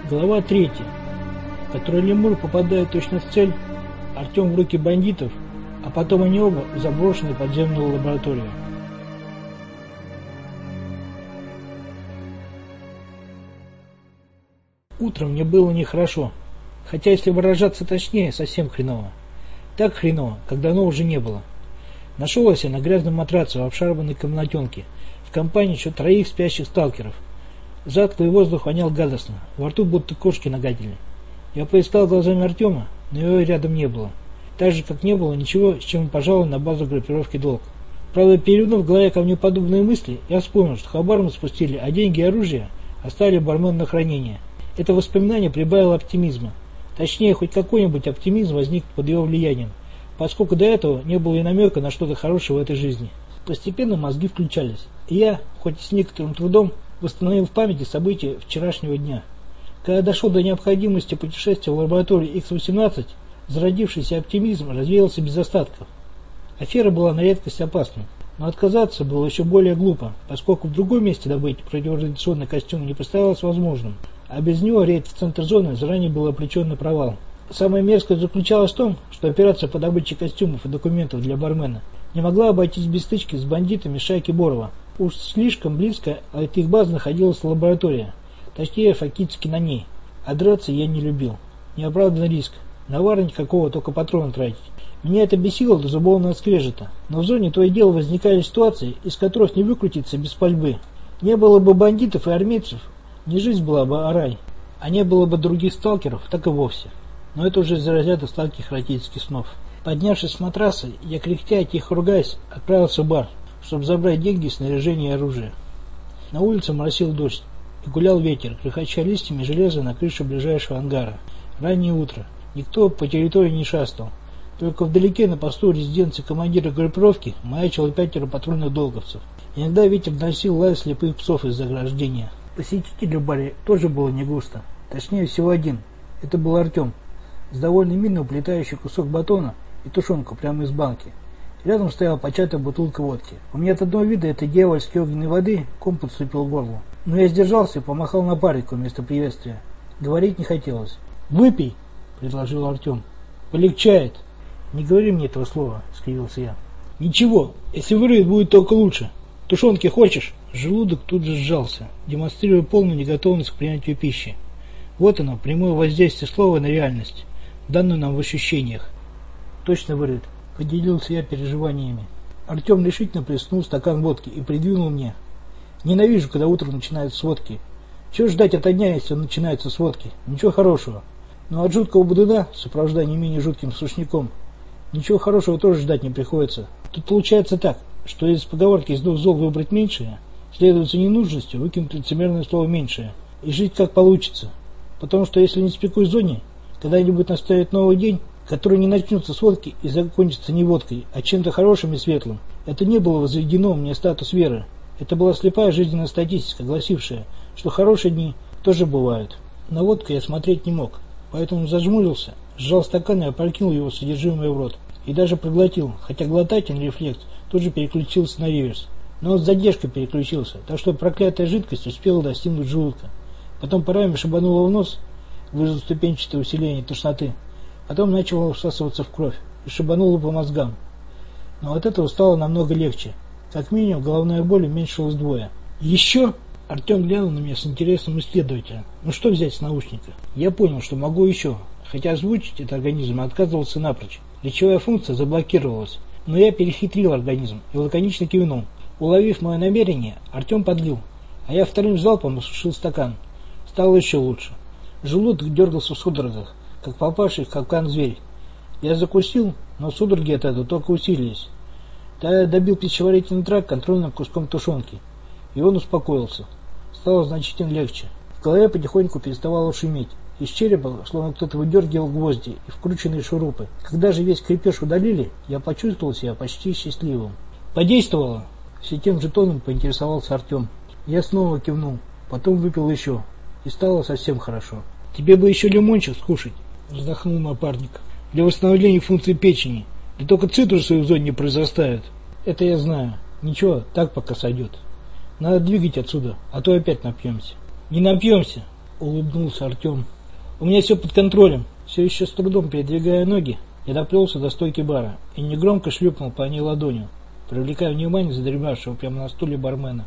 Глава 3, в которой лемур попадает точно в цель, Артем в руки бандитов, а потом они оба в заброшенную подземную лабораторию. Утром мне было нехорошо, хотя, если выражаться точнее, совсем хреново. Так хреново, как давно уже не было. Нашелся на грязном матраце в обшарпанной комнатенке в компании еще 3 спящих сталкеров. Затхлый воздух вонял гадостно, во рту будто кошки нагадили. Я поискал глазами Артема, но его рядом не было. Так же, как не было ничего, с чем он пожаловал на базу группировки «Долг». Правда, перевернув в голове ко мне подобные мысли, я вспомнил, что хабар мы спустили, а деньги и оружие оставили бармену на хранение. Это воспоминание прибавило оптимизма. Точнее, хоть какой-нибудь оптимизм возник под его влиянием, поскольку до этого не было и намека на что-то хорошее в этой жизни. Постепенно мозги включались, и я, хоть и с некоторым трудом, восстановил в памяти события вчерашнего дня. Когда дошел до необходимости путешествия в лабораторию X-18, зародившийся оптимизм развеялся без остатков. Афера была на редкость опасной, но отказаться было еще более глупо, поскольку в другом месте добыть противорадиационный костюм не представлялось возможным, а без него рейд в центр зоны заранее был обречен на провал. Самое мерзкое заключалось в том, что операция по добыче костюмов и документов для бармена не могла обойтись без стычки с бандитами шайки Борова. Уж слишком близко от их баз находилась лаборатория, точнее фактически на ней, а драться я не любил. Неоправданный риск, навара никакого, только патроны тратить. Меня это бесило до зубовного скрежета, но в зоне то и дело возникали ситуации, из которых не выкрутиться без пальбы. Не было бы бандитов и армейцев, не жизнь была бы, а рай, а не было бы других сталкеров, так и вовсе. Но это уже из разряда сладких эротических снов. Поднявшись с матраса, я, кряхтя и тихо ругаясь, отправился в бар, чтобы забрать деньги, снаряжение и оружие. На улице моросил дождь, и гулял ветер, грохоча листьями железа на крыше ближайшего ангара. Раннее утро. Никто по территории не шастал. Только вдалеке на посту резиденции командира группировки маячило 5 патрульных долговцев. Иногда ветер доносил лай слепых псов из заграждения. Посетителей в баре тоже было не густо. Точнее, всего один. Это был Артем, с довольно мирно уплетающий кусок батона и тушенку прямо из банки. Рядом стояла початая бутылка водки. У меня от одного вида этой дьявольской огненной воды ком подступил к горлу. Но я сдержался и помахал напарнику вместо приветствия. Говорить не хотелось. «Выпей», — предложил Артем. «Полегчает». «Не говори мне этого слова», — скривился я. «Ничего, если вырвет, будет только лучше. Тушенки хочешь?» Желудок тут же сжался, демонстрируя полную неготовность к принятию пищи. Вот оно, прямое воздействие слова на реальность, данную нам в ощущениях. «Точно вырвет», — поделился я переживаниями. Артем решительно плеснул стакан водки и придвинул мне. «Ненавижу, когда утро начинается с водки. Чего ждать от дня, если он начинается с водки? Ничего хорошего. Но от жуткого будуна, сопровождая не менее жутким сушняком, ничего хорошего тоже ждать не приходится. Тут получается так, что из поговорки «из 2 зол выбрать меньшее», следует за ненужностью выкинуть лицемерное слово «меньшее» и жить как получится. Потому что если не спекуй в зоне, когда-нибудь настанет новый день, который не начнется с водки и закончится не водкой, а чем-то хорошим и светлым. Это не было возведено мне статус веры. Это была слепая жизненная статистика, гласившая, что хорошие дни тоже бывают. На водку я смотреть не мог, поэтому зажмурился, сжал стакан и опрокинул его содержимое в рот. И даже проглотил, хотя глотательный рефлекс тут же переключился на реверс. Но он с задержкой переключился, так что проклятая жидкость успела достигнуть желудка. Потом парами шибануло в нос, вызвав ступенчатое усиление тошноты. Потом начало всасываться в кровь и шибануло по мозгам. Но от этого стало намного легче. Как минимум, головная боль уменьшилась вдвое. «Еще?» Артем глянул на меня с интересом исследователя. «Ну что взять с наушника?» Я понял, что могу еще, хотя озвучить этот организм отказывался напрочь. Речевая функция заблокировалась. Но я перехитрил организм и лаконично кивнул. Уловив мое намерение, Артем подлил, а я вторым залпом осушил стакан. Стало еще лучше. Желудок дергался в судорогах, как попавший в капкан зверь. Я закусил, но судороги от этого только усилились. Тогда я добил пищеварительный тракт контрольным куском тушенки, и он успокоился. Стало значительно легче. В голове потихоньку переставало шуметь. Из черепа, словно кто-то выдергивал гвозди и вкрученные шурупы. Когда же весь крепеж удалили, я почувствовал себя почти счастливым. «Подействовало?» Все тем же тоном поинтересовался Артем. Я снова кивнул, потом выпил еще, и стало совсем хорошо. «Тебе бы еще лимончик скушать», — вздохнул напарник. «Для восстановления функций печени. Да только цитрусы в зоне не произрастают». «Это я знаю. Ничего, так пока сойдет. Надо двигать отсюда, а то опять напьемся». «Не напьемся. улыбнулся Артем. У меня все под контролем. Все еще с трудом передвигая ноги, я доплелся до стойки бара и негромко шлепнул по ней ладонью, привлекая внимание задремавшего прямо на стуле бармена.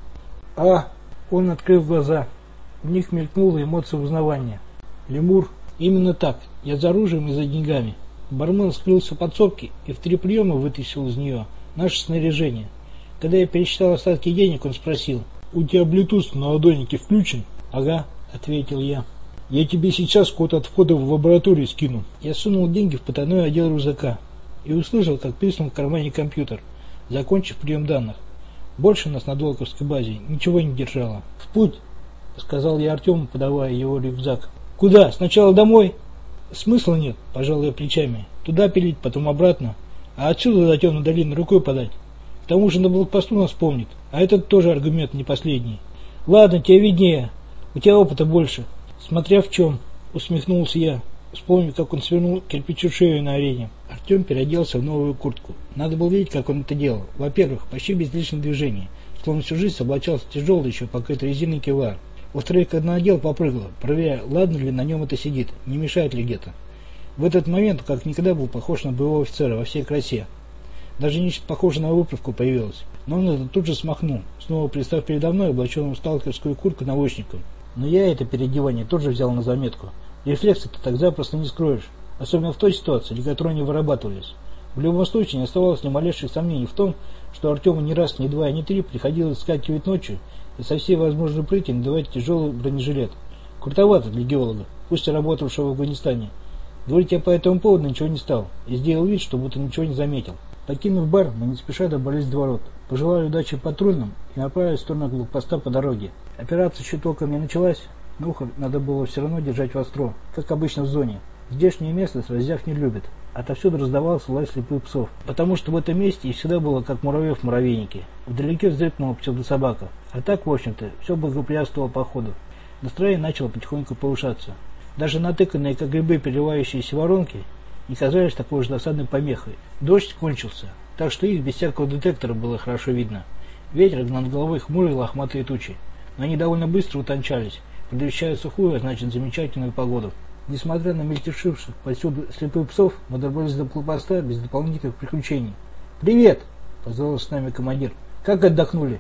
Он открыл глаза. В них мелькнула эмоция узнавания. Лемур. Именно так. Я за оружием и за деньгами. Бармен скрылся в подсобке и в 3 приема вытащил из нее наше снаряжение. Когда я пересчитал остатки денег, он спросил: «У тебя Bluetooth на ладоннике включен?» «Ага», — ответил я. «Я тебе сейчас код от входа в лабораторию скину». Я сунул деньги в потайной отдел рюкзака и услышал, как писнул в кармане компьютер, закончив прием данных. Больше нас на Долковской базе ничего не держало. «В путь», — сказал я Артему, подавая его рюкзак. «Куда? Сначала домой?» «Смысла нет», — пожал я плечами. «Туда пилить, потом обратно. А отсюда до темной долины рукой подать. К тому же на блокпосту нас помнит. А этот тоже аргумент не последний». «Ладно, тебе виднее. У тебя опыта больше». «Смотря в чем», — усмехнулся я, вспомнив, как он свернул кирпичу шею на арене. Артем переоделся в новую куртку. Надо было видеть, как он это делал. Во-первых, почти без лишних движений, словно всю жизнь облачался тяжелый, еще покрытый резиной кевлар. Во-вторых, когда надел, попрыгал, проверяя, ладно ли на нем это сидит, не мешает ли где-то. В этот момент, как никогда, был похож на боевого офицера во всей красе. Даже нечто похожее на выправку появилось. Но он это тут же смахнул, снова пристав передо мной, облаченным в сталкерскую куртку научником. Но я это переодевание тоже взял на заметку. Рефлексы ты так запросто не скроешь, особенно в той ситуации, для которой они вырабатывались. В любом случае не оставалось ни малейших сомнений в том, что Артему ни раз, ни два, ни три приходилось скакивать ночью и со всей возможной прыти надевать тяжелый бронежилет. Крутовато для геолога, пусть и работавшего в Афганистане. Говорить я по этому поводу ничего не стал и сделал вид, что будто ничего не заметил. Покинув бар, мы не спеша добрались до ворот, пожелали удачи патрульным и направились в сторону блокпоста по дороге. Операция еще толком не началась, но ухо надо было все равно держать востро, как обычно в зоне. Здешнее место раззяв не любит. Отовсюду раздавался лай слепых псов, потому что в этом месте и всегда было как муравьев в муравейнике. Вдалеке взвизгнула псевдособака, а так, в общем-то, все благоприятствовало походу. Настроение начало потихоньку повышаться. Даже натыканные, как грибы, переливающиеся воронки не казались такой уж досадной помехой. Дождь кончился, так что их без всякого детектора было хорошо видно. Ветер над головой хмурил лохматые тучи, но они довольно быстро утончались, предвещая сухую, а значит замечательную погоду. Несмотря на мельтешивших повсюду слепых псов, мы добрались до блокпоста без дополнительных приключений. «Привет!» — позвал с нами командир. «Как отдохнули?»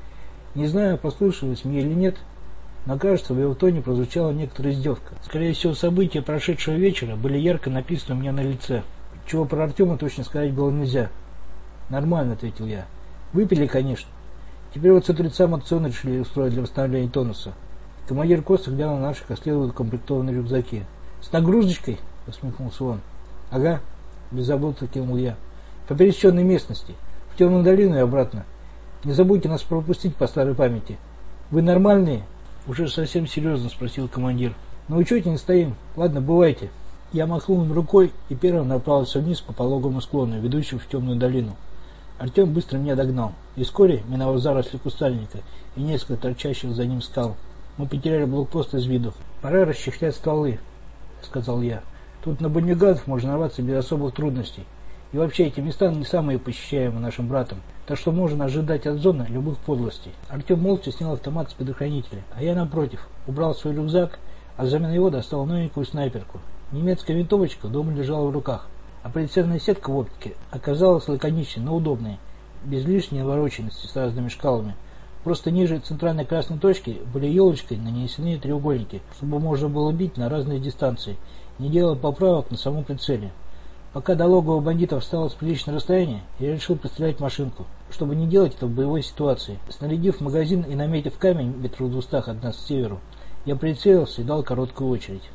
Не знаю, послушалось мне или нет, но кажется, в его тоне прозвучала некоторая издевка. Скорее всего, события прошедшего вечера были ярко написаны у меня на лице, чего про Артема точно сказать было нельзя. «Нормально», — ответил я. «Выпили, конечно. Теперь вот с утрецам акцион решили устроить для восстановления тонуса». Командир косо глянул на наших исследованных укомплектованные рюкзаки. «С нагрузочкой?» — усмехнулся он. «Ага», — беззаботно кивнул я. «По пересеченной местности. В темную долину и обратно. Не забудьте нас пропустить по старой памяти». «Вы нормальные?» — уже совсем серьезно спросил командир. «На учете не стоим. Ладно, бывайте». Я махнул им рукой и первым направился вниз по пологому склону, ведущему в темную долину. Артем быстро меня догнал, и вскоре, миновав заросли кустарника и несколько торчащих за ним скал, мы потеряли блокпост из виду. «Пора расчехлять стволы», — сказал я. «Тут на бандюгатов можно нарваться без особых трудностей. И вообще эти места не самые посещаемые нашим братом, так что можно ожидать от зоны любых подлостей». Артем молча снял автомат с предохранителя, а я, напротив, убрал свой рюкзак, а взамен его достал новенькую снайперку. Немецкая винтовочка дома лежала в руках, а прицельная сетка в оптике оказалась лаконичной, но удобной, без лишней навороченности с разными шкалами. Просто ниже центральной красной точки были елочкой нанесены треугольники, чтобы можно было бить на разные дистанции, не делая поправок на самом прицеле. Пока до логова бандитов осталось приличное расстояние, я решил пострелять машинку, чтобы не делать это в боевой ситуации. Снарядив магазин и наметив камень метров 200 от нас к северу, я прицелился и дал короткую очередь.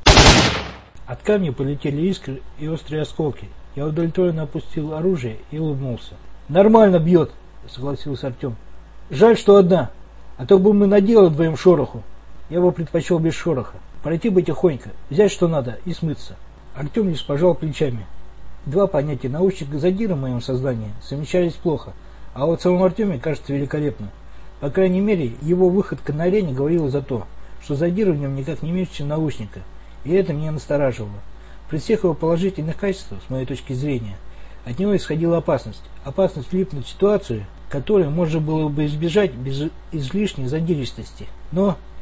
От камня полетели искры и острые осколки. Я удовлетворенно опустил оружие и улыбнулся. «Нормально бьет», — согласился Артем. «Жаль, что одна, а то бы мы наделали вдвоем шороху». Я бы предпочел без шороха. Пройти бы тихонько, взять что надо и смыться. Артем лишь пожал плечами. Два понятия научника и задира в моем сознании совмещались плохо, а вот в самом Артеме кажется великолепно. По крайней мере, его выходка на арене говорила за то, что задира в нем никак не меньше, чем научника, и это меня настораживало. При всех его положительных качествах, с моей точки зрения, от него исходила опасность. Опасность влипнуть в ситуацию, которую можно было бы избежать без излишней задиристости. Но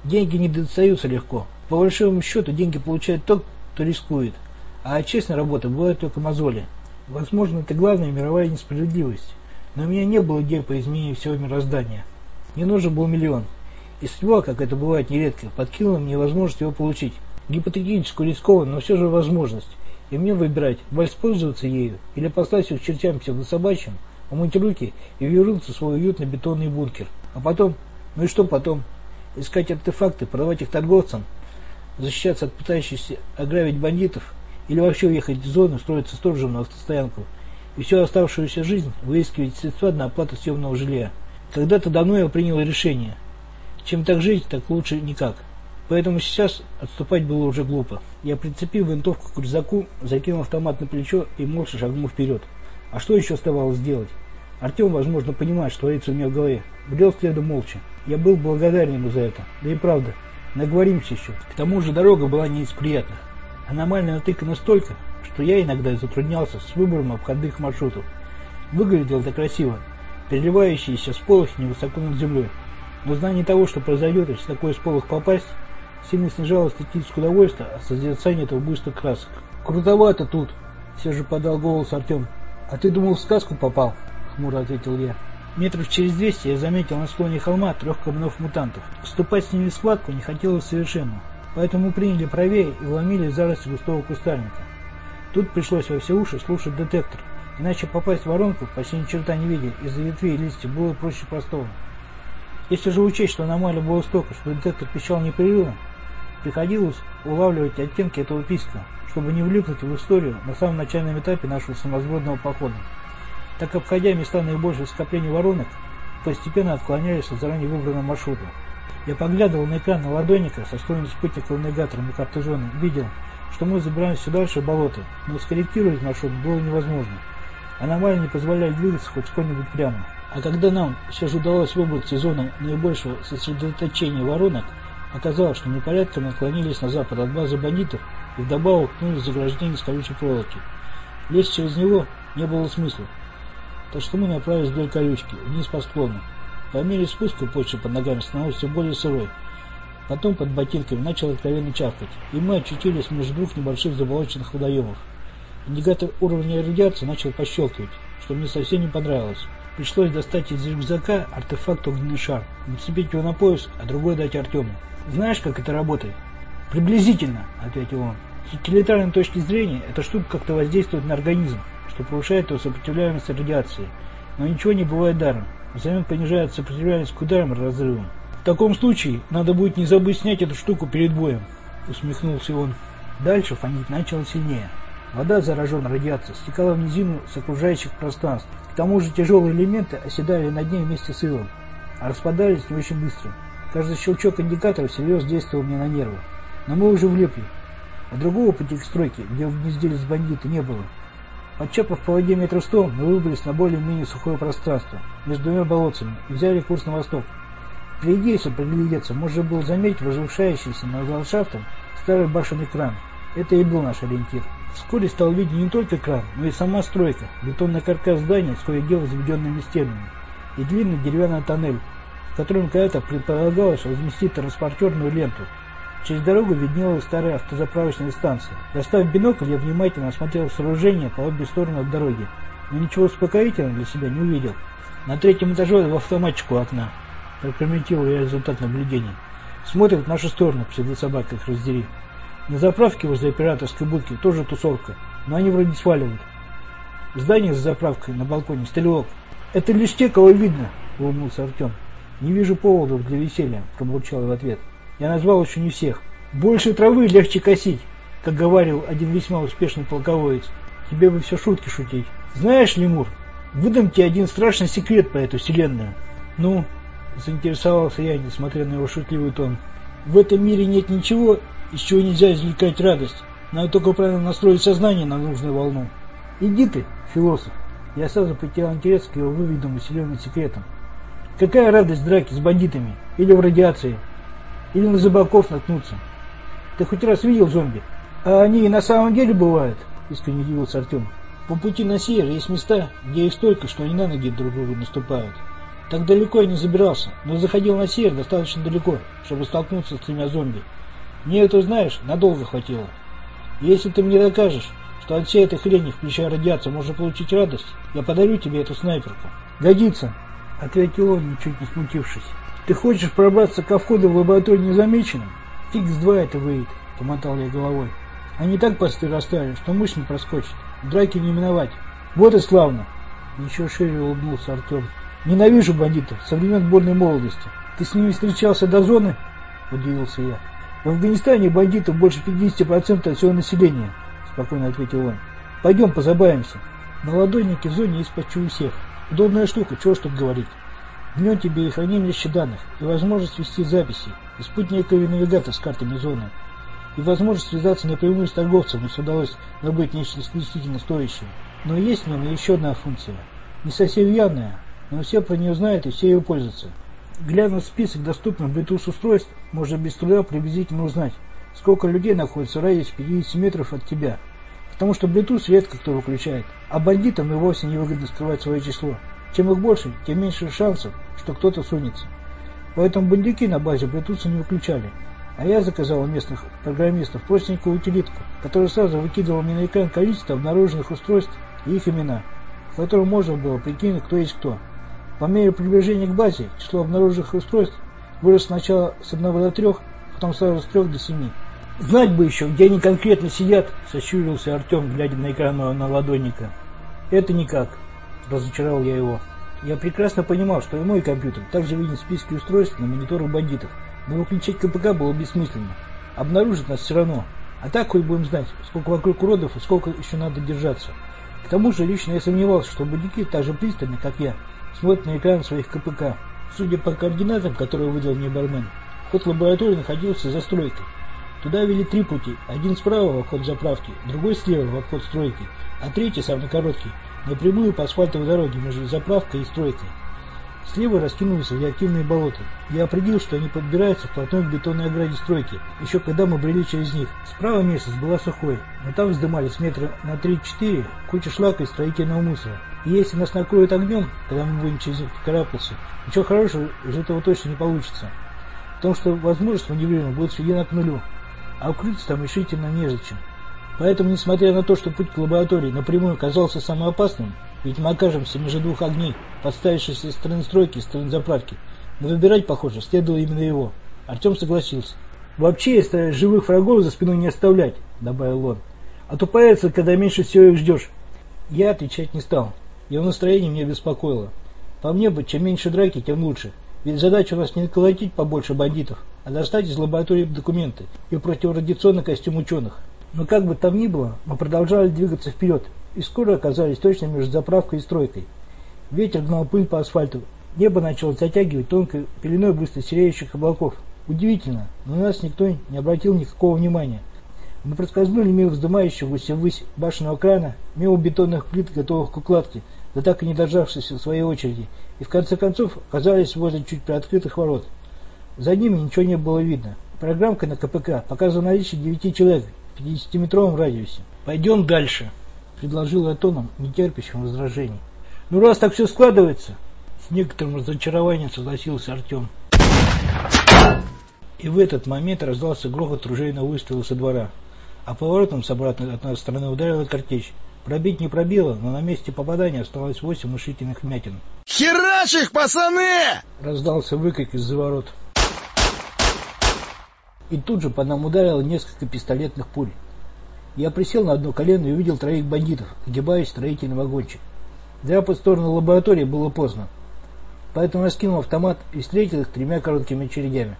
Деньги не достаются легко. По большому счету деньги получает тот, кто рискует. А от честной работы бывают только мозоли. Возможно, это главная мировая несправедливость. Но у меня не было идей по изменению всего мироздания. Мне нужен был миллион. И судьба, как это бывает нередко, подкинула мне возможность его получить. Гипотетическую, рискованную, но все же возможность. И мне выбирать, воспользоваться ею или послать их к чертям псевдособачьим, умыть руки и вернуться в свой уютный бетонный бункер. А потом, ну и что потом? Искать артефакты, продавать их торговцам, защищаться от пытающихся ограбить бандитов или вообще уехать в зону, устроиться сторожем на автостоянку и всю оставшуюся жизнь выискивать средства на оплату съемного жилья. Когда-то давно я принял решение. Чем так жить, так лучше никак. Поэтому сейчас отступать было уже глупо. Я прицепил винтовку к рюкзаку, закинул автомат на плечо и молча шагнул вперед. А что еще оставалось сделать? Артем, возможно, понимает, что творится у меня в голове. Брел следом молча. Я был благодарен ему за это. Да и правда, наговоримся еще. К тому же дорога была не из приятных. Аномально натыкана столько, что я иногда затруднялся с выбором обходных маршрутов. Выглядело это красиво, переливающиеся сполохи высоко над землей. Но знание того, что произойдет, если в такой сполох попасть, сильно снижало эстетическое удовольствие от созерцания этого буйства красок. «Крутовато тут!» — все же подал голос Артем. «А ты думал, в сказку попал?» — хмуро ответил я. Метров через 200 я заметил на склоне холма 3 кабанов-мутантов. Вступать с ними в схватку не хотелось совершенно, поэтому приняли правее и вломили в заросли густого кустарника. Тут пришлось во все уши слушать детектор, иначе попасть в воронку, почти ни черта не видя, из-за ветвей и листьев было проще простого. Если же учесть, что аномалия была столько, что детектор пищал непрерывно, приходилось улавливать оттенки этого писка, чтобы не влипнуть в историю на самом начальном этапе нашего самосбродного похода. Так, обходя места наибольшего скопления воронок, постепенно отклонялись от заранее выбранного маршрута. Я поглядывал на экран наладонника со встроенным спутниковым навигатором и картежоном, видел, что мы забираемся все дальше в болото, но скорректировать маршрут было невозможно. Аномалии не позволяли двигаться хоть сколько-нибудь прямо. А когда нам все же удалось выбраться из зоны наибольшего сосредоточения воронок, оказалось, что мы порядком отклонились на запад от базы бандитов и вдобавок ткнулись в заграждение из колючей проволоки. Лезть через него не было смысла, так что мы направились вдоль колючки, вниз по склону. По мере спуска почва под ногами становилась все более сырой. Потом под ботинками начал откровенно чавкать, и мы очутились между двух небольших заболоченных водоемов. Индикатор уровня радиации начал пощелкивать, что мне совсем не понравилось. Пришлось достать из рюкзака артефакт огненный шар, нацепить его на пояс, а другой дать Артему. «Знаешь, как это работает?» «Приблизительно», — ответил он. «С утилитарной точки зрения, эта штука как-то воздействует на организм, что повышает его сопротивляемость радиации. Но ничего не бывает даром. Взамен понижает сопротивляемость к ударам и разрывам. В таком случае надо будет не забыть снять эту штуку перед боем», — усмехнулся он. Дальше фонить начало сильнее. Вода, зараженная радиацией, стекала в низину с окружающих пространств. К тому же тяжелые элементы оседали на дне вместе с илом, а распадались не очень быстро. Каждый щелчок индикатора всерьез действовал мне на нервы. Но мы уже влипли. А другого пути к стройке, где угнездились бандиты, не было. Подчапав по воде метров 100, мы выбрались на более-менее сухое пространство между двумя болотцами и взяли курс на восток. Впереди, если приглядеться, можно было заметить возвышающийся над ландшафтом старый башенный кран. Это и был наш ориентир. Вскоре стал виден не только кран, но и сама стройка, бетонный каркас здания с кое-где заведенными стенами и длинный деревянный тоннель, в котором когда-то предполагалось разместить транспортерную ленту. Через дорогу виднелась старая автозаправочная станция. Достав бинокль, я внимательно осмотрел сооружение по обе стороны от дороги, но ничего успокоительного для себя не увидел. На 3-м этаже в автоматчику окна, прокомментировал я результат наблюдения. Смотрят в нашу сторону, псевдособака их раздери. На заправке возле операторской будки тоже тусовка, но они вроде сваливают. В здании за заправкой на балконе стрелок. «Это лишь те, кого видно», — улыбнулся Артем. «Не вижу поводов для веселья», — пробурчал в ответ. «Я назвал еще не всех. Больше травы легче косить», как говорил один весьма успешный полководец. Тебе бы все шутки шутить. Знаешь, Лемур, выдам тебе один страшный секрет про эту вселенную. Ну, заинтересовался я, несмотря на его шутливый тон. В этом мире нет ничего, из чего нельзя извлекать радость. Надо только правильно настроить сознание на нужную волну. Иди ты, философ. Я сразу потерял интерес к его выведенным вселенным секретам. Какая радость драки с бандитами? Или в радиации? Или на зыбаков наткнуться? Ты хоть раз видел зомби? А они и на самом деле бывают? Искренне удивился Артем. По пути на север есть места, где их столько, что они на ноги друг другу наступают. Так далеко я не забирался, но заходил на север достаточно далеко, чтобы столкнуться с 3 зомби. Мне это, знаешь, надолго хватило. И если ты мне докажешь, что от всей этой хрени, включая радиацию, можно получить радость, я подарю тебе эту снайперку. Годится, ответил он, ничуть не смутившись. Ты хочешь пробраться ко входу в лабораторию незамеченным? Фиг с два это выйдет, помотал я головой. Они так посты расставили, что мышь не проскочит. Драки не миновать. Вот и славно. Еще шире улыбнулся Артем. Ненавижу бандитов со времен бурной молодости. Ты с ними встречался до зоны? Удивился я. В Афганистане бандитов больше 50% от всего населения, спокойно ответил он. Пойдем позабавимся. Наладонники в зоне есть почти у всех. Удобная штука, чего ж тут говорить. Днем тебе и хранилище данных, и возможность вести записи, и спутниковый навигатор с картами зоны, и возможность связаться напрямую с торговцем, если удалось добыть нечто исключительно стоящее. Но есть в нем и еще одна функция. Не совсем явная, но все про нее знают и все ее пользуются. Глянув в список доступных Bluetooth устройств, можно без труда приблизительно узнать, сколько людей находится в радиусе 50 метров от тебя. Потому что Bluetooth редко кто выключает, а бандитам и вовсе невыгодно скрывать свое число. Чем их больше, тем меньше шансов, что кто-то сунется. Поэтому бандюки на базе Bluetooth не выключали. А я заказал у местных программистов простенькую утилитку, которая сразу выкидывала мне на экран количество обнаруженных устройств и их имена, в котором можно было прикинуть, кто есть кто. По мере приближения к базе число обнаруженных устройств выросло сначала с 1 до 3, потом сразу с 3 до 7. Знать бы еще, где они конкретно сидят, сощурился Артем, глядя на экран наладонника. Это никак, разочаровал я его. Я прекрасно понимал, что и мой компьютер также виден в списке устройств на мониторах бандитов, но выключить КПК было бессмысленно. Обнаружить нас все равно. А так хоть будем знать, сколько вокруг уродов и сколько еще надо держаться. К тому же лично я сомневался, что бандюки так же пристально, как я, смотрят на экран своих КПК. Судя по координатам, которые выдал мне бармен, вход лаборатории находился за стройкой. Туда вели 3 пути. Один справа в обход заправки, другой слева в обход стройки, а третий, самый короткий, напрямую по асфальтовой дороге между заправкой и стройкой. Слева раскинулись радиоактивные болота. Я определил, что они подбираются вплотную к бетонной ограде стройки, еще когда мы брели через них. Справа местность была сухой, но там вздымались метра на 3-4 куча шлака и строительного мусора. И если нас накроют огнем, когда мы будем через них карабкаться, ничего хорошего из этого точно не получится. Потому что возможность маневрирования будет сведена к нулю, а укрыться там решительно незачем. Поэтому, несмотря на то, что путь к лаборатории напрямую оказался самым опасным, ведь мы окажемся между 2 огней, подставившись из стороны стройки и стороны заправки, но выбирать, похоже, следовало именно его. Артем согласился. «Вообще, я стараюсь живых врагов за спиной не оставлять», — добавил он. «А то появится, когда меньше всего их ждешь». Я отвечать не стал. Его настроение меня беспокоило. По мне бы, чем меньше драки, тем лучше. Ведь задача у нас не колотить побольше бандитов, а достать из лаборатории документы и противорадиационный костюм ученых. Но как бы там ни было, мы продолжали двигаться вперед, и скоро оказались точно между заправкой и стройкой. Ветер гнал пыль по асфальту, небо начало затягивать тонкой пеленой быстро сереющих облаков. Удивительно, но на нас никто не обратил никакого внимания. Мы проскользнули мимо вздымающегося ввысь башенного крана, мимо бетонных плит, готовых к укладке, да так и не дождавшись в своей очереди, и в конце концов оказались возле чуть приоткрытых ворот. За ними ничего не было видно. Программка на КПК показывала наличие 9 человек в 50-метровом радиусе. «Пойдем дальше», — предложил я тоном, не терпящим возражений. «Ну раз так все складывается», — с некоторым разочарованием согласился Артем. И в этот момент раздался грохот ружейного выстрела со двора, а поворотом с обратной от нашей стороны ударила картечь. Пробить не пробило, но на месте попадания осталось 8 внушительных вмятин. «Херач их, пацаны!» — раздался выкрик из-за ворот. И тут же по нам ударило несколько пистолетных пуль. Я присел на одно колено и увидел 3 бандитов, огибаясь строительный вагончик. Драпать в сторону лаборатории было поздно, поэтому я скинул автомат и встретил их 3 короткими очередями.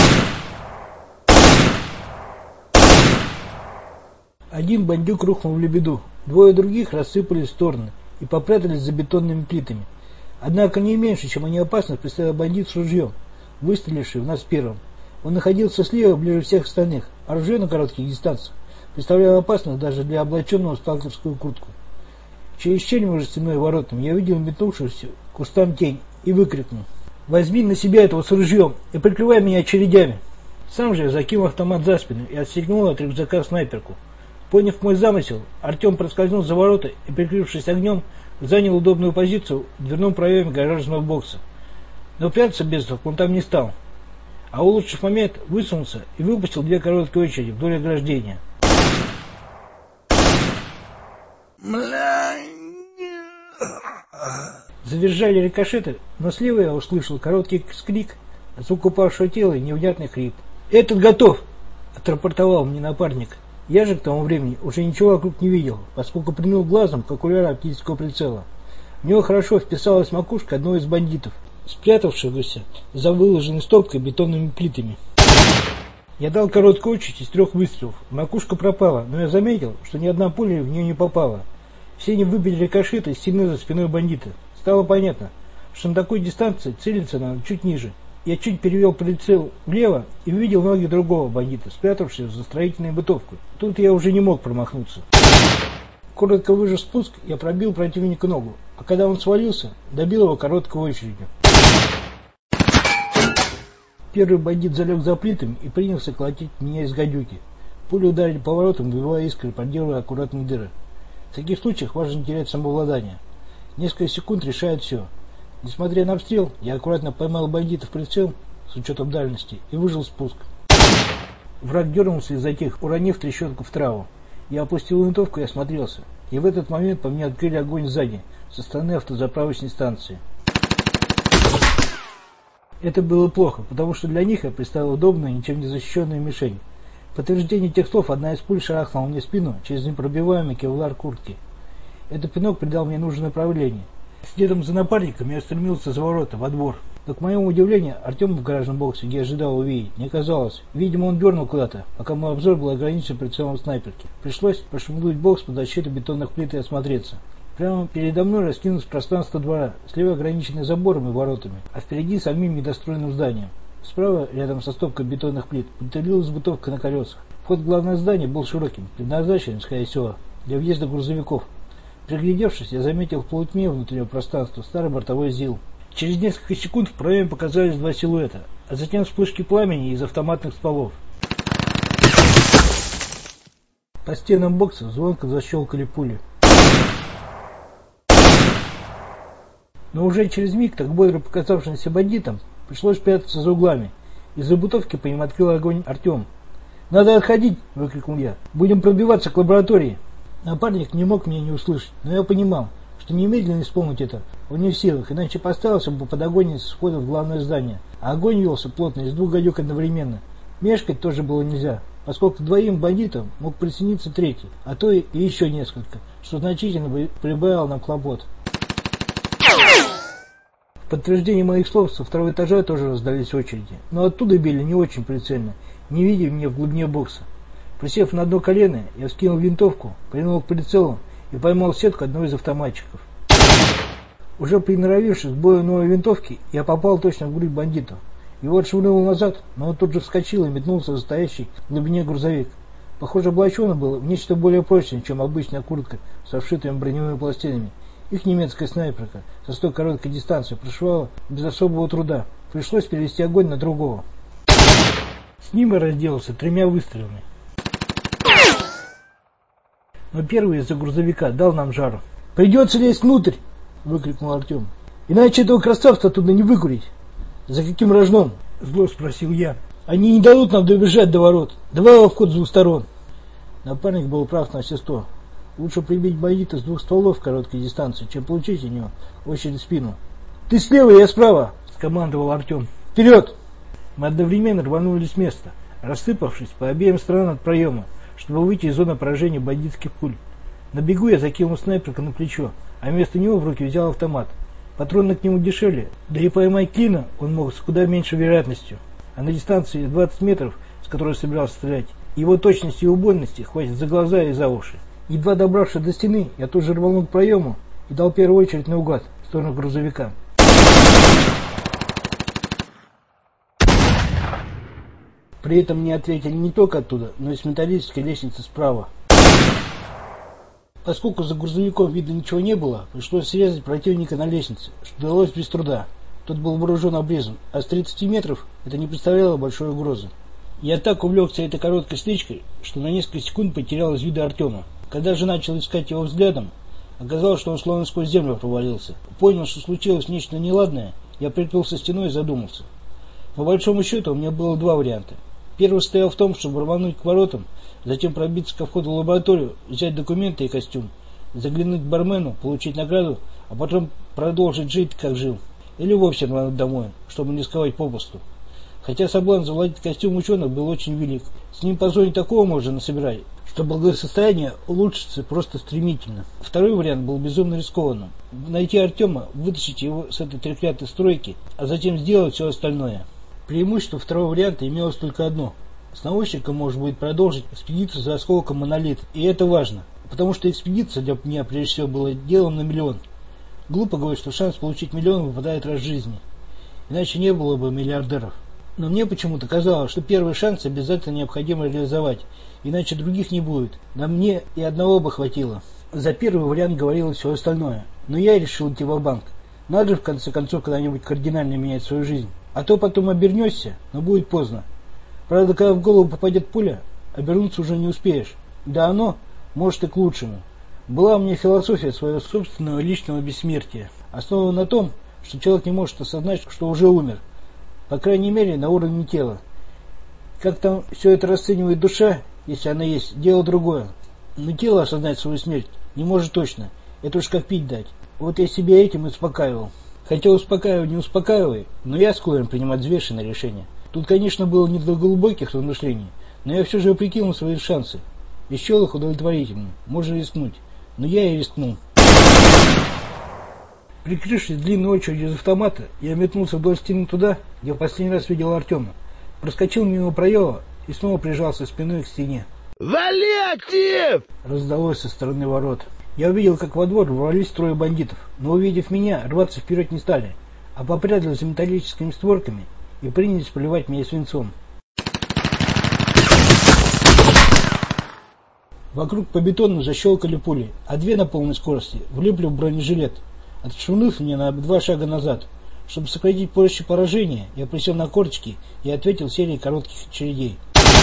Один бандюк рухнул в лебеду, 2 других рассыпались в стороны и попрятались за бетонными плитами. Однако не меньше, чем они опасны, представил бандит с ружьем, выстреливший в нас первым. Он находился слева, ближе всех остальных, а ружье на коротких дистанциях представляло опасность даже для облаченного в сталкерскую куртку. Через щель между стеной и воротами я увидел метнувшуюся к кустам тень и выкрикнул: «Возьми на себя этого с ружьем и прикрывай меня очередями!» Сам же я закинул автомат за спину и отстегнул от рюкзака снайперку. Поняв мой замысел, Артем проскользнул за ворота и, прикрывшись огнем, занял удобную позицию в дверном проеме гаражного бокса. Но прятаться без толку он там не стал, а улучшив момент, высунулся и выпустил 2 короткие очереди вдоль ограждения. Завизжали рикошеты, но слева я услышал короткий скрик, звук упавшего тела и невнятный хрип. «Этот готов!» – отрапортовал мне напарник. Я же к тому времени уже ничего вокруг не видел, поскольку принял глазом к окуляру оптического прицела. В него хорошо вписалась макушка одного из бандитов, спрятавшегося за выложенной стопкой бетонными плитами. Я дал короткую очередь из 3 выстрелов. Макушка пропала, но я заметил, что ни одна пуля в нее не попала. Все они выбили рикошеты из стены за спиной бандита. Стало понятно, что на такой дистанции целиться надо чуть ниже. Я чуть перевел прицел влево и увидел ноги другого бандита, спрятавшегося за строительной бытовкой. Тут я уже не мог промахнуться. Коротко выжав спуск, я пробил противнику ногу, а когда он свалился, добил его короткой очередью. Первый бандит залег за плитами и принялся колотить меня из гадюки. Пули ударили поворотом, выбивая искры, проделывая аккуратные дыры. В таких случаях важно не терять самообладание. Несколько секунд решает все. Несмотря на обстрел, я аккуратно поймал бандита в прицел с учетом дальности и выжил спуск. Враг дернулся и затих, уронив трещотку в траву. Я опустил винтовку и осмотрелся. И в этот момент по мне открыли огонь сзади, со стороны автозаправочной станции. Это было плохо, потому что для них я представил удобную, ничем не защищенную мишень. В подтверждение тех слов одна из пуль шарахнула мне в спину через непробиваемый кевлар куртки. Этот пинок придал мне нужное направление. Следом за напарником я стремился за ворота, во двор. Но, к моему удивлению, Артема в гаражном боксе, где я ожидал увидеть, не оказалось. Видимо, он дернул куда-то, пока мой обзор был ограничен прицелом снайперки. Пришлось прошмыгнуть бокс под защиту бетонных плит и осмотреться. Прямо передо мной раскинулось пространство двора, слева ограниченное забором и воротами, а впереди самим недостроенным зданием. Справа, рядом со стопкой бетонных плит, подтылилась бытовка на колесах. Вход в главное здание был широким, предназначен, скорее всего, для въезда грузовиков. Приглядевшись, я заметил в полутьме внутреннего пространства старый бортовой ЗИЛ. Через несколько секунд в проеме показались 2 силуэта, а затем вспышки пламени из автоматных стволов. По стенам бокса звонко защелкали пули. Но уже через миг, так бодро показавшимся бандитам, пришлось прятаться за углами. Из-за бутовки по ним открыл огонь Артем. «Надо отходить!» – выкрикнул я. «Будем пробиваться к лаборатории!» Напарник не мог меня не услышать, но я понимал, что немедленно исполнить это он не в силах, иначе поставился бы под огонь с входа в главное здание. А огонь велся плотно из 2 гадюк одновременно. Мешкать тоже было нельзя, поскольку 2 бандитам мог присоединиться 3-й, а то и еще несколько, что значительно бы прибавило нам хлопот. В подтверждение моих слов со 2-го этажа тоже раздались очереди, но оттуда били не очень прицельно, не видя меня в глубине бокса. Присев на одно колено, я вскинул винтовку, прильнул к прицелу и поймал сетку одного из автоматчиков. Уже приноровившись к бою новой винтовки, я попал точно в грудь бандиту. Его отшвырнул назад, но он тут же вскочил и метнулся за стоящий в глубине грузовик. Похоже, облачен он был в нечто более прочное, чем обычная куртка со вшитыми броневыми пластинами. Их немецкая снайперка со столь короткой дистанции прошивала без особого труда. Пришлось перевести огонь на другого. С ним я разделался 3 выстрелами. Но первый из-за грузовика дал нам жару. «Придется лезть внутрь!» — выкрикнул Артем. «Иначе этого красавца оттуда не выкурить!» «За каким рожном?» — зло спросил я. «Они не дадут нам добежать до ворот. Давай во вход с 2 сторон!» Напарник был прав на все 100. Лучше прибить бандита с 2 стволов в короткой дистанции, чем получить у него очередь в спину. «Ты слева, я справа!» — скомандовал Артем. «Вперед!» Мы одновременно рванули с места, рассыпавшись по обеим сторонам от проема, чтобы выйти из зоны поражения бандитских пуль. На бегу я закинул снайперку на плечо, а вместо него в руки взял автомат. Патроны к нему дешевле, да и поймать клина он мог с куда меньшей вероятностью. А на дистанции 20 метров, с которой собирался стрелять, его точности и убойности хватит за глаза и за уши. Едва добравшись до стены, я тут же рванул к проему и дал первую очередь наугад в сторону грузовика. При этом мне ответили не только оттуда, но и с металлической лестницы справа. Поскольку за грузовиком видно ничего не было, пришлось срезать противника на лестнице, что удалось без труда. Тот был вооружен обрезом, а с 30 метров это не представляло большой угрозы. Я так увлекся этой короткой стычкой, что на несколько секунд потерял из вида Артема. Когда же начал искать его взглядом, оказалось, что он словно сквозь землю провалился. Понял, что случилось нечто неладное, Я прикрылся стеной и задумался. По большому счету у меня было два варианта. Первый стоял в том, чтобы рвануть к воротам, затем пробиться ко входу в лабораторию, взять документы и костюм, заглянуть к бармену, получить награду, а потом продолжить жить, как жил. Или вовсе рвануть домой, чтобы не рисковать попусту. Хотя соблазн завладеть костюм ученых был очень велик. С ним по зоне такого можно насобирать, что благосостояние улучшится просто стремительно. Второй вариант был безумно рискованным. Найти Артема, вытащить его с этой треклятой стройки, а затем сделать все остальное. Преимущество второго варианта имелось только одно. С научником можно будет продолжить экспедицию за осколком монолит. И это важно, потому что экспедиция для меня прежде всего была делом на миллион. Глупо говорить, что шанс получить миллион выпадает раз в жизни. Иначе не было бы миллиардеров. Но мне почему-то казалось, что первый шанс обязательно необходимо реализовать, иначе других не будет. На мне и одного бы хватило. За первый вариант говорилось все остальное. Но я решил идти ва-банк. Надо же в конце концов когда-нибудь кардинально менять свою жизнь. А то потом обернешься, но будет поздно. Правда, когда в голову попадет пуля, обернуться уже не успеешь. Да оно, может, и к лучшему. Была у меня философия своего собственного личного бессмертия, основана на том, что человек не может осознать, что уже умер. По крайней мере, на уровне тела. Как там все это расценивает душа, если она есть, дело другое. Но тело осознать свою смерть не может точно. Это уж как пить дать. Вот я себя этим и успокаивал. Хотя успокаивай, не успокаивай, но я склонен принимать взвешенные решения. Тут, конечно, было не до глубоких размышлений, но я все же прикинул свои шансы. И счел их удовлетворительным. Можно рискнуть. Но я и рискнул. Прикрывшись длинной очередью из автомата, я метнулся вдоль стены туда, где в последний раз видел Артема. Проскочил мимо проема и снова прижался спиной к стене. «Вали, актив!» Раздалось со стороны ворот. Я увидел, как во двор ворвались трое бандитов, но, увидев меня, рваться вперед не стали, а попрятались за металлическими створками и принялись поливать меня свинцом. Вокруг по бетону защелкали пули, а две на полной скорости влипли в бронежилет, отшвырнув меня на 2 шага назад. Чтобы сократить площадь поражения, я присел на корточки и ответил серией коротких очередей.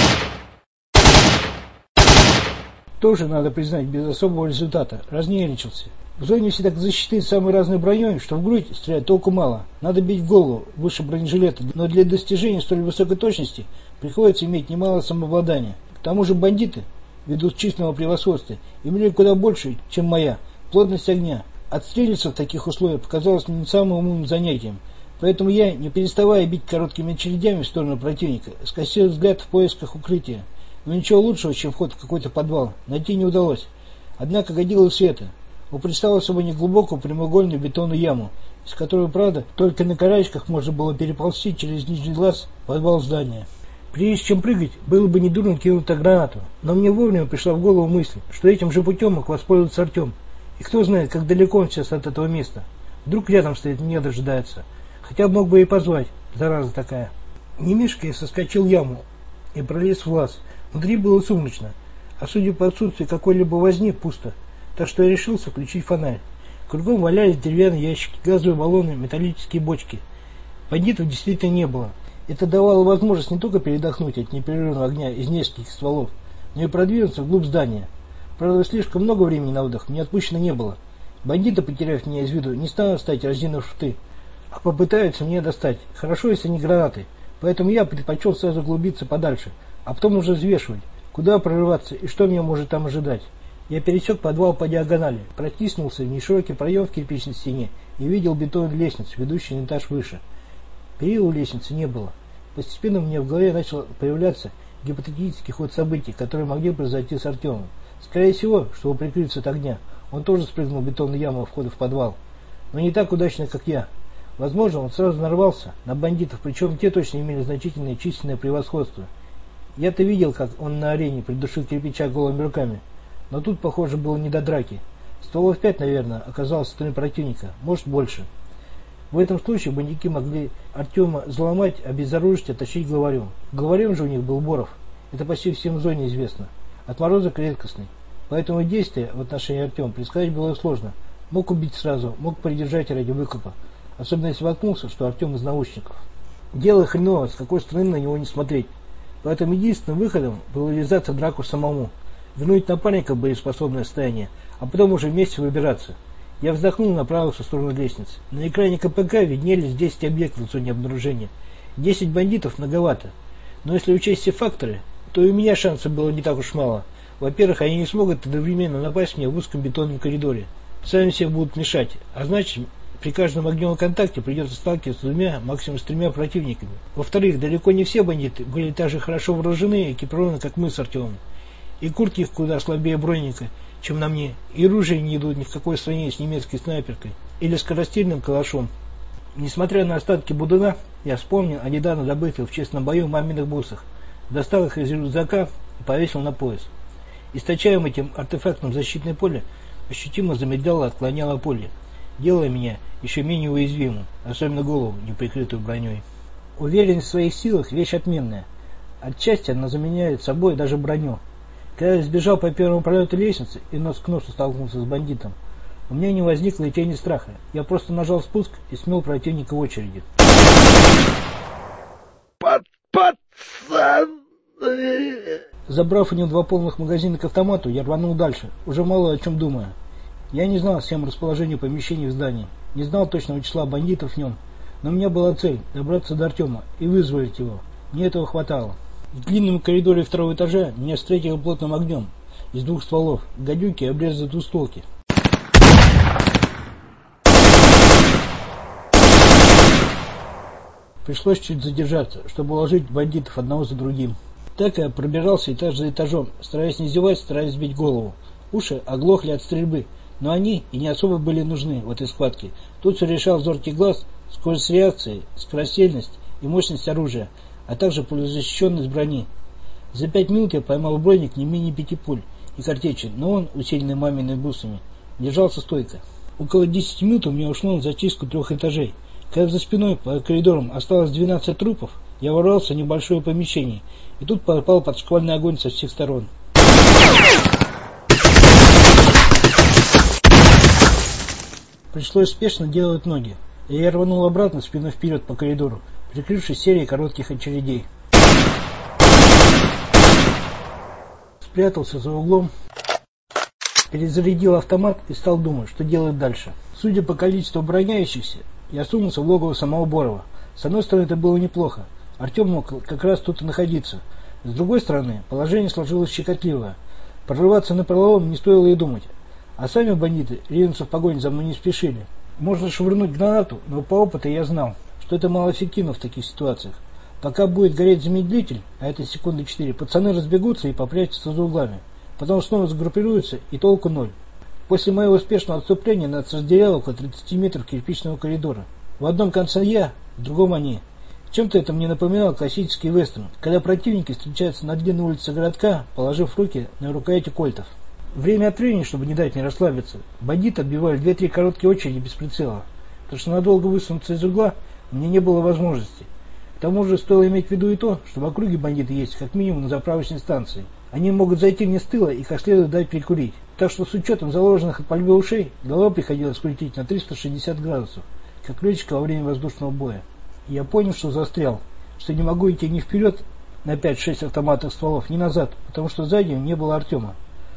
Тоже, надо признать, без особого результата. Разнервничался. В зоне все так защиты самой разной броней, что в грудь стрелять толку мало. Надо бить в голову, выше бронежилета. Но для достижения столь высокой точности приходится иметь немало самообладания. К тому же бандиты, ввиду численного превосходства, имели куда больше, чем моя, плотность огня. Отстрелиться в таких условиях показалось мне не самым умным занятием. Поэтому я, не переставая бить короткими очередями в сторону противника, скосил взгляд в поисках укрытия. Но ничего лучшего, чем вход в какой-то подвал, найти не удалось. Однако годилось это. Он представил собой неглубокую прямоугольную бетонную яму, из которой, правда, только на карачках можно было переползти через нижний глаз в подвал здания. Прежде чем прыгать, было бы недурно кинуть гранату, но мне вовремя пришла в голову мысль, что этим же путем мог воспользоваться Артем. И кто знает, как далеко он сейчас от этого места. Вдруг рядом стоит, не дожидается. Хотя мог бы и позвать, зараза такая. Не мешкая, соскочил в яму и пролез в лаз. Внутри было сумрачно, а судя по отсутствию какой-либо возни, пусто. Так что я решился включить фонарь. Кругом валялись деревянные ящики, газовые баллоны, металлические бочки. Бандитов действительно не было. Это давало возможность не только передохнуть от непрерывного огня из нескольких стволов, но и продвинуться вглубь здания. Правда, слишком много времени на отдых мне отпущено не было. Бандиты, потеряв меня из виду, не станут стать разинув рты, а попытаются меня достать. Хорошо, если не гранаты. Поэтому я предпочел сразу углубиться подальше, а потом уже взвешивать, куда прорываться и что меня может там ожидать. Я пересек подвал по диагонали, протиснулся в неширокий проем в кирпичной стене и видел бетонную лестницу, ведущую на этаж выше. Перил у лестницы не было. Постепенно у меня в голове начал появляться гипотетический ход событий, которые могли произойти с Артемом. Скорее всего, чтобы прикрыться от огня, он тоже спрыгнул в бетонную яму у входа в подвал. Но не так удачно, как я. Возможно, он сразу нарвался на бандитов, причем те точно имели значительное численное превосходство. Я-то видел, как он на арене придушил кирпича голыми руками. Но тут, похоже, было не до драки. Стволов 5, наверное, оказалось со стороны противника, может больше. В этом случае бандюки могли Артема взломать, обезоружить, оттащить главарем. Главарем же у них был Боров. Это почти всем в зоне известно. Отморозок редкостный. Поэтому действия в отношении Артема предсказать было сложно. Мог убить сразу, мог придержать ради выкупа. Особенно если воткнулся, что Артем из наушников. Дело хреново, с какой стороны на него не смотреть. Поэтому единственным выходом было ввязаться в драку самому. Вернуть напарника в боеспособное состояние, а потом уже вместе выбираться. Я вздохнул и направился в сторону лестницы. На экране КПК виднелись 10 объектов в зоне обнаружения. 10 бандитов многовато. Но если учесть все факторы, то и у меня шансов было не так уж мало. Во-первых, они не смогут одновременно напасть мне в узком бетонном коридоре. Сами себе будут мешать. А значит, при каждом огневом контакте придется сталкиваться с двумя, максимум с тремя противниками. Во-вторых, далеко не все бандиты были так же хорошо вооружены и экипированы, как мы с Артемом. И куртки их куда слабее броника, чем на мне, и ружья не идут ни в какое сравнение с немецкой снайперкой или скорострельным калашом. Несмотря на остатки будуна, я вспомнил о недавно добытых в честном бою маминых бусах, достал их из рюкзака и повесил на пояс. Источаемым этим артефактом защитное поле ощутимо замедляло, отклоняло поле, делая меня еще менее уязвимым, особенно голову, не прикрытую броней. Уверенность в своих силах – вещь отменная. Отчасти она заменяет собой даже броню. Когда я сбежал по первому пролету лестницы и нос к носу столкнулся с бандитом, у меня не возникло и тени страха. Я просто нажал спуск и смел противника в очереди. Пацаны! Забрав у него 2 полных магазина к автомату, я рванул дальше, уже мало о чем думая. Я не знал схем расположения помещений в здании, не знал точного числа бандитов в нем, но у меня была цель – добраться до Артема и вызволить его. Мне этого хватало. В длинном коридоре 2-го этажа меня встретили плотным огнем из 2 стволов, гадюки обрезали двустволки. Пришлось чуть задержаться, чтобы уложить бандитов одного за другим. Так я пробирался этаж за этажом, стараясь не зевать, стараясь сбить голову. Уши оглохли от стрельбы, но они и не особо были нужны в этой схватке. Тут все решал зоркий глаз, скорость реакции, скорострельность и мощность оружия, а также полузащищенность брони. За 5 минут я поймал в броник не менее 5 пуль и картечи, но он, усиленный мамиными бусами, держался стойко. Около 10 минут у меня ушло на зачистку 3 этажей. Когда за спиной по коридорам осталось 12 трупов, я ворвался в небольшое помещение, и тут попал под шквальный огонь со всех сторон. Пришлось спешно делать ноги, и я рванул обратно спиной вперед по коридору, прикрывшись серией коротких очередей. Спрятался за углом, перезарядил автомат и стал думать, что делать дальше. Судя по количеству обороняющихся, я сунулся в логово самого Борова. С одной стороны, это было неплохо. Артем мог как раз тут и находиться. С другой стороны, положение сложилось щекотливое. Прорываться напролом не стоило и думать. А сами бандиты ринуться в погоню за мной не спешили. Можно швырнуть гранату, но по опыту я знал, что это малоэффективно в таких ситуациях. Пока будет гореть замедлитель, а это секунды 4, пацаны разбегутся и попрячутся за углами. Потом снова сгруппируются, и толку ноль. После моего успешного отступления нас разделяло около 30 метров кирпичного коридора. В одном конце я, в другом они. Чем-то это мне напоминало классический вестерн, когда противники встречаются на длинной улице городка, положив руки на рукояти кольтов. Время от времени, чтобы не дать мне расслабиться, бандиты отбивали 2-3 короткие очереди без прицела, потому что надолго высунуться из угла мне не было возможности. К тому же стоило иметь в виду и то, что в округе бандиты есть как минимум на заправочной станции. Они могут зайти мне с тыла и как следует дать прикурить. Так что с учетом заложенных от пальбы ушей, голова приходилось крутить на 360 градусов, как летчика во время воздушного боя. И я понял, что застрял, что не могу идти ни вперед на 5-6 автоматных стволов, ни назад, потому что сзади не было Артема.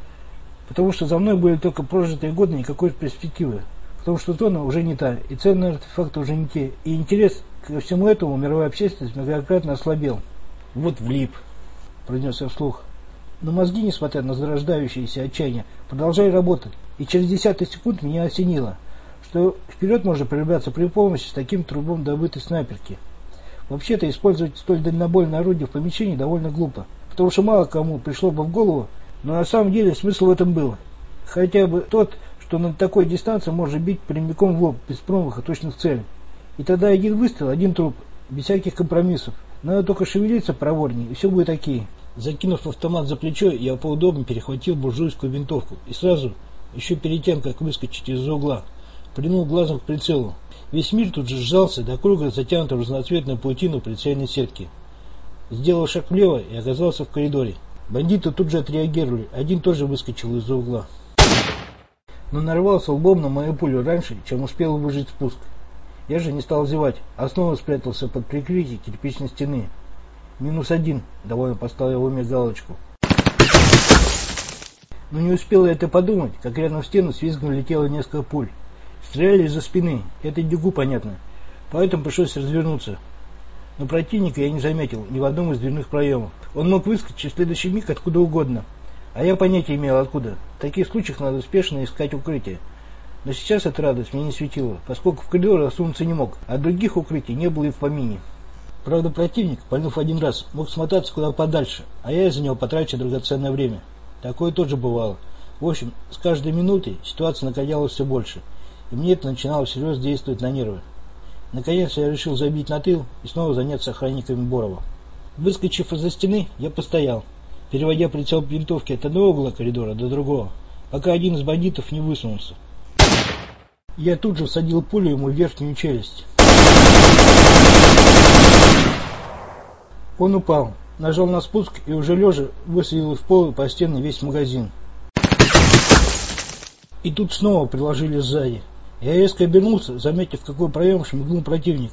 Потому что за мной были только прожитые годы никакой перспективы. Потому что зона уже не та, и ценные артефакты уже не те, и интерес ко всему этому мировая общественность многократно ослабел. «Вот влип», — произнес я вслух. Но мозги, несмотря на зарождающееся отчаяние, продолжали работать, и через десяток секунд меня осенило, что вперед можно пробираться при помощи с таким трубом добытой снайперки. Вообще-то использовать столь дальнобойное орудие в помещении довольно глупо, потому что мало кому пришло бы в голову, но на самом деле смысл в этом был. Хотя бы тот, что на такой дистанции можно бить прямиком в лоб, без промаха, точно в цель. И тогда один выстрел, один труп, без всяких компромиссов. Надо только шевелиться проворнее, и все будет окей. Закинув автомат за плечо, я поудобнее перехватил буржуйскую винтовку и сразу, еще перед тем, как выскочить из-за угла, прильнул глазом к прицелу. Весь мир тут же сжался до круга, затянутого разноцветной паутину прицельной сетки. Сделал шаг влево и оказался в коридоре. Бандиты тут же отреагировали, один тоже выскочил из-за угла. Но нарвался лбом на мою пулю раньше, чем успел выжить спуск. Я же не стал зевать, а снова спрятался под прикрытие кирпичной стены. -1, довольно поставил в уме галочку. Но не успел я это подумать, как рядом в стену с визгом летело несколько пуль. Стреляли из-за спины, это Дюгу понятно, поэтому пришлось развернуться. Но противника я не заметил ни в одном из дверных проемов. Он мог выскочить в следующий миг откуда угодно, а я понятия имел откуда. В таких случаях надо спешно искать укрытие. Но сейчас эта радость мне не светила, поскольку в коридор сунуться не мог, а других укрытий не было и в помине. Правда, противник, пальнув один раз, мог смотаться куда подальше, а я из-за него потрачу драгоценное время. Такое тоже бывало. В общем, с каждой минутой ситуация накалялась все больше, и мне это начинало всерьез действовать на нервы. Наконец я решил забить на тыл и снова заняться охранниками Борова. Выскочив из-за стены, я постоял, переводя прицел винтовки от одного угла коридора до другого, пока один из бандитов не высунулся. Я тут же всадил пулю ему в верхнюю челюсть. Он упал, нажал на спуск и уже лежа высадил в пол по стене весь магазин. И тут снова приложили сзади. Я резко обернулся, заметив, в какой проем шмыгнул противник.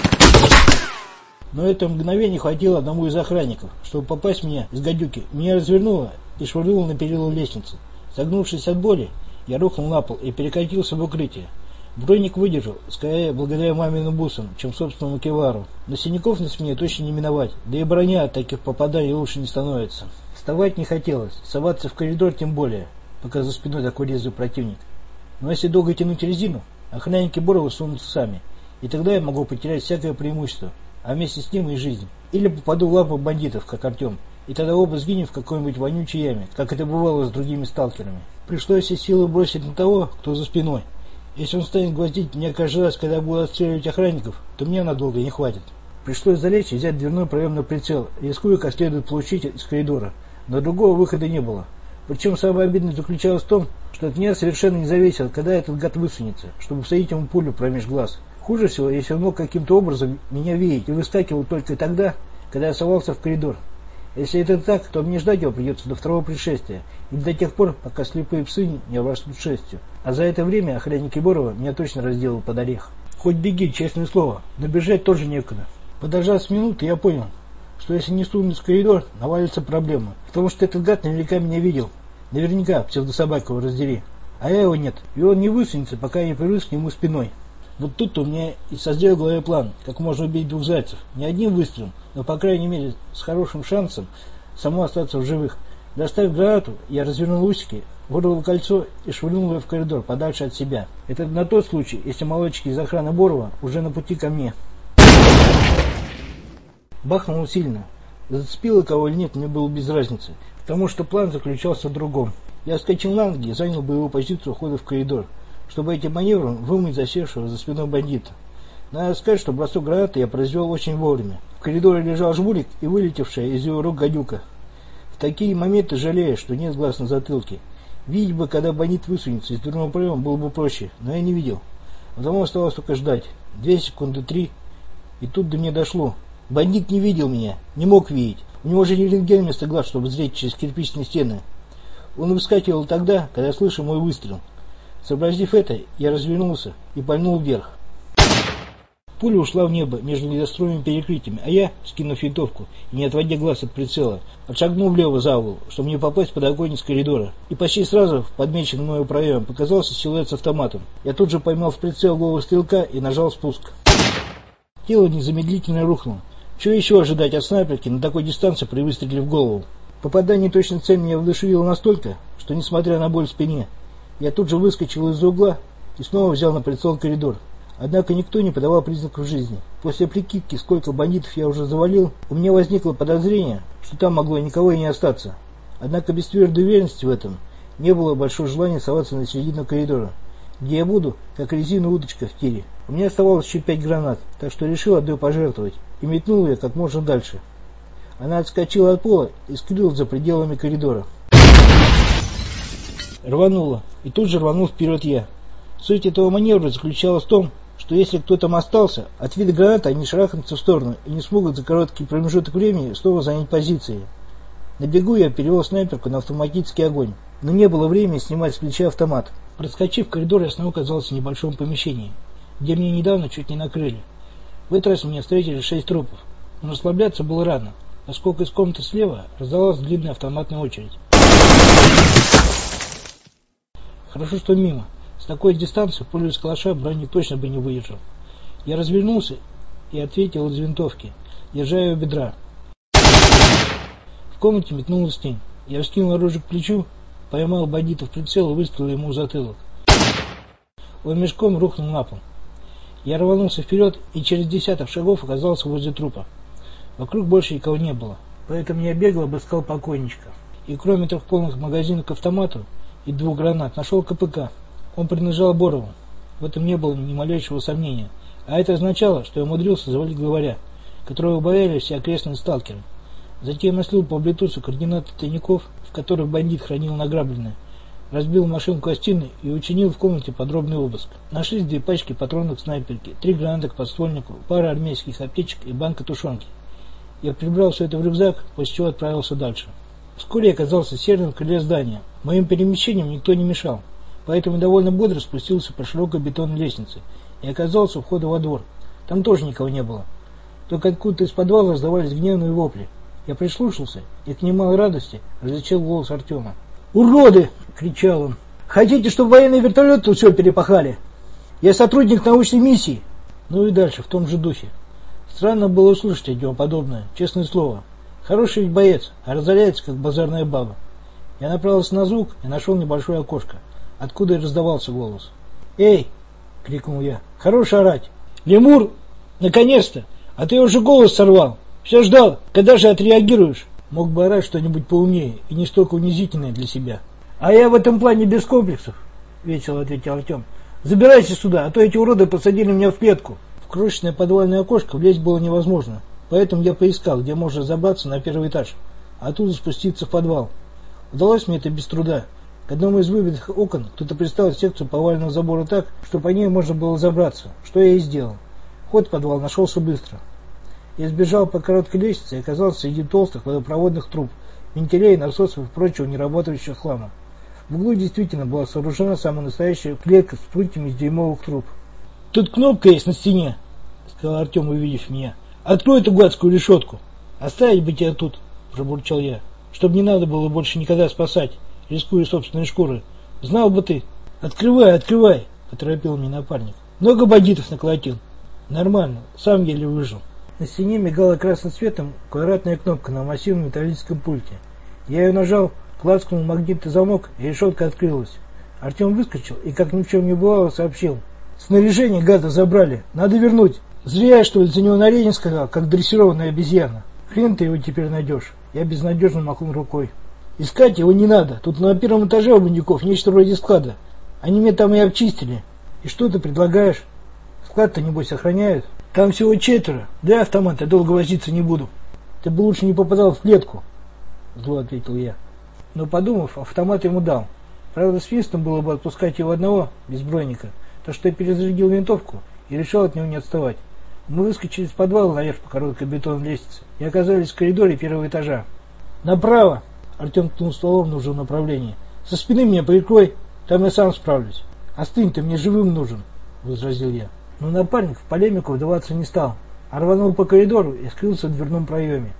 Но это мгновение хватило одному из охранников, чтобы попасть в меня из гадюки. Меня развернуло и швырнуло на перила лестницы. Согнувшись от боли, я рухнул на пол и перекатился в укрытие. Броник выдержал, скорее благодаря маминым бусам, чем собственному кевлару. Но синяков на спине точно не миновать, да и броня от таких попаданий лучше не становится. Вставать не хотелось, соваться в коридор тем более, пока за спиной такой резвый противник. Но если долго тянуть резину, охранники Борова сунутся сами, и тогда я могу потерять всякое преимущество, а вместе с ним и жизнь. Или попаду в лапы бандитов, как Артем, и тогда оба сгинем в какой-нибудь вонючей яме, как это бывало с другими сталкерами. Пришлось все силы бросить на того, кто за спиной. Если он станет гвоздить меня каждый раз, когда я буду отстреливать охранников, то мне надолго не хватит. Пришлось залечь и взять дверной проем на прицел, рискуя как следует получить из коридора, но другого выхода не было. Причем самое обидное заключалось в том, что от меня совершенно не зависело, когда этот гад высунется, чтобы всадить ему пулю промеж глаз. Хуже всего, если он мог каким-то образом меня видеть и выскакивал только тогда, когда я совался в коридор. Если это так, то мне ждать его придется до второго пришествия, и до тех пор, пока слепые псы не обрастут шерстью. А за это время охранники Борова меня точно разделают под орех. Хоть беги, честное слово, но бежать тоже некуда. Подождав с минуты, я понял, что если не сунусь в коридор, навалится проблема, потому что этот гад наверняка меня видел. Наверняка, псевдособака его раздери. А я его нет, и он не высунется, пока я не прижусь к нему спиной. Вот тут-то у меня и созрел в голове план, как можно убить двух зайцев. Не одним выстрелом, но по крайней мере с хорошим шансом самому остаться в живых. Доставив гранату, я развернул усики, вырвал кольцо и швырнул его в коридор, подальше от себя. Это на тот случай, если молодчики из охраны Борова уже на пути ко мне. Бахнуло сильно. Зацепило кого или нет, мне было без разницы, потому что план заключался в другом. Я вскочил на ноги и занял боевую позицию ухода в коридор, чтобы этим маневром вымыть засевшего за спиной бандита. Надо сказать, что бросок гранаты я произвел очень вовремя. В коридоре лежал жмурик и вылетевшая из его рук гадюка. В такие моменты жалею, что нет глаз на затылке. Видеть бы, когда бандит высунется из дверного проема, было бы проще, но я не видел. Потому оставалось только ждать. 2 секунды, 3, и тут до меня дошло. Бандит не видел меня, не мог видеть. У него же не рентген вместо глаз, чтобы зреть через кирпичные стены. Он выскакивал тогда, когда слышал мой выстрел. Сообразив это, я развернулся и пальнул вверх. Пуля ушла в небо между недостроенными перекрытиями, а я, скинув винтовку и не отводя глаз от прицела, отшагнул влево за угол, чтобы не попасть под огонь из коридора. И почти сразу в подмеченном мною проеме показался силуэт с автоматом. Я тут же поймал в прицел голову стрелка и нажал спуск. Тело незамедлительно рухнуло. Чего еще ожидать от снайперки на такой дистанции при выстреле в голову? Попадание точно в цель меня вдохновило настолько, что, несмотря на боль в спине, я тут же выскочил из-за угла и снова взял на прицел коридор. Однако никто не подавал признаков жизни. После прикидки, сколько бандитов я уже завалил, у меня возникло подозрение, что там могло никого и не остаться. Однако без твердой уверенности в этом не было большого желания соваться на середину коридора, где я буду, как резиновая удочка в тире. У меня оставалось еще 5 гранат, так что решил одной пожертвовать и метнул ее как можно дальше. Она отскочила от пола и скрылась за пределами коридора. Рванула, и тут же рванул вперед я. Суть этого маневра заключалась в том, что если кто там остался, от вида гранаты они шарахнутся в сторону и не смогут за короткий промежуток времени снова занять позиции. На бегу я перевел снайперку на автоматический огонь, но не было времени снимать с плеча автомат. Проскочив коридор, я снова оказался в небольшом помещении, где меня недавно чуть не накрыли. В этот раз меня встретили 6 трупов, но расслабляться было рано, поскольку из комнаты слева раздалась длинная автоматная очередь. Хорошо, что мимо, С такой дистанции пулю из калаша броник точно бы не выдержал. Я развернулся и ответил из винтовки, держа ее у бедра. В комнате метнулась тень. Я вскинул оружие к плечу, поймал бандита в прицел и выстрелил ему в затылок. Он мешком рухнул на пол. Я рванулся вперед и через десяток шагов оказался возле трупа. Вокруг больше никого не было, поэтому я бегло обыскал покойничка. И кроме 3 полных магазинов к автомату и 2 гранат нашел КПК. Он принадлежал Борову. В этом не было ни малейшего сомнения. А это означало, что я умудрился завалить главаря, которого боялись все окрестные сталкеры. Затем я слил по блютусу координаты тайников, в которых бандит хранил награбленное. Разбил машинку о стены и учинил в комнате подробный обыск. Нашлись 2 пачки патронов к снайперке, 3 гранаты к подствольнику, пара армейских аптечек и банка тушенки. Я прибрал все это в рюкзак, после чего отправился дальше. Вскоре я оказался в северном крыле здания. Моим перемещениям никто не мешал, поэтому довольно бодро спустился по широкой бетонной лестнице и оказался у входа во двор. Там тоже никого не было. Только откуда-то из подвала раздавались гневные вопли. Я прислушался и к немалой радости различил голос Артема. «Уроды!» — кричал он. «Хотите, чтобы военные вертолеты тут все перепахали? Я сотрудник научной миссии!» Ну и дальше, в том же духе. Странно было услышать от него подобное, честное слово. Хороший ведь боец, а разоряется, как базарная баба. Я направился на звук и нашел небольшое окошко, откуда и раздавался голос. «Эй!» — крикнул я. «Хорош орать! Лемур! Наконец-то! А ты уже голос сорвал! Все ждал, когда же отреагируешь?» Мог бы орать что-нибудь поумнее и не столько унизительное для себя. «А я в этом плане без комплексов», — весело ответил Артем. «Забирайся сюда, а то эти уроды посадили меня в клетку». В крошечное подвальное окошко влезть было невозможно, поэтому я поискал, где можно забраться на 1-й этаж, а оттуда спуститься в подвал. Удалось мне это без труда. К одному из выбитых окон кто-то приставил секцию поваленного забора так, что по ней можно было забраться, что я и сделал. Ход в подвал нашелся быстро. Я сбежал по короткой лестнице и оказался среди толстых водопроводных труб, вентилей, насосов и прочего неработающего хлама. В углу действительно была сооружена самая настоящая клетка с прутьями из дюймовых труб. «Тут кнопка есть на стене», — сказал Артем, увидев меня. «Открой эту гадскую решетку». «Оставить бы тебя тут», — пробурчал я, «чтобы не надо было больше никогда спасать, рискуя собственной шкурой. Знал бы ты». «Открывай, открывай», — поторопил меня напарник. «Много бандитов наколотил». «Нормально, сам еле выжил». На стене мигала красным светом квадратная кнопка на массивном металлическом пульте. Я ее нажал, клацнул магнитный замок, и решетка открылась. Артем выскочил и, как ни в чем не бывало, сообщил. «Снаряжение гада забрали, надо вернуть. Зря я, что ли, за него на рейне сказал, как дрессированная обезьяна. Хрен ты его теперь найдешь». Я безнадежно махнул рукой. «Искать его не надо, тут на 1-м этаже у бандюков нечто вроде склада. Они меня там и обчистили. И что ты предлагаешь? Склад-то, небось, охраняют? Там всего 4, да автомат, я долго возиться не буду». «Ты бы лучше не попадал в клетку», — зло ответил я. Но, подумав, автомат ему дал. Правда, свистом было бы отпускать его одного, без броника, так что я перезарядил винтовку и решил от него не отставать. Мы выскочили из подвала наверх по короткой бетонной лестнице и оказались в коридоре 1-го этажа. «Направо!» — Артем ткнул стволом в нужном направлении. «Со спины меня прикрой, там я сам справлюсь». «Остынь, ты мне живым нужен», — возразил я. Но напарник в полемику вдаваться не стал, а рванул по коридору и скрылся в дверном проеме.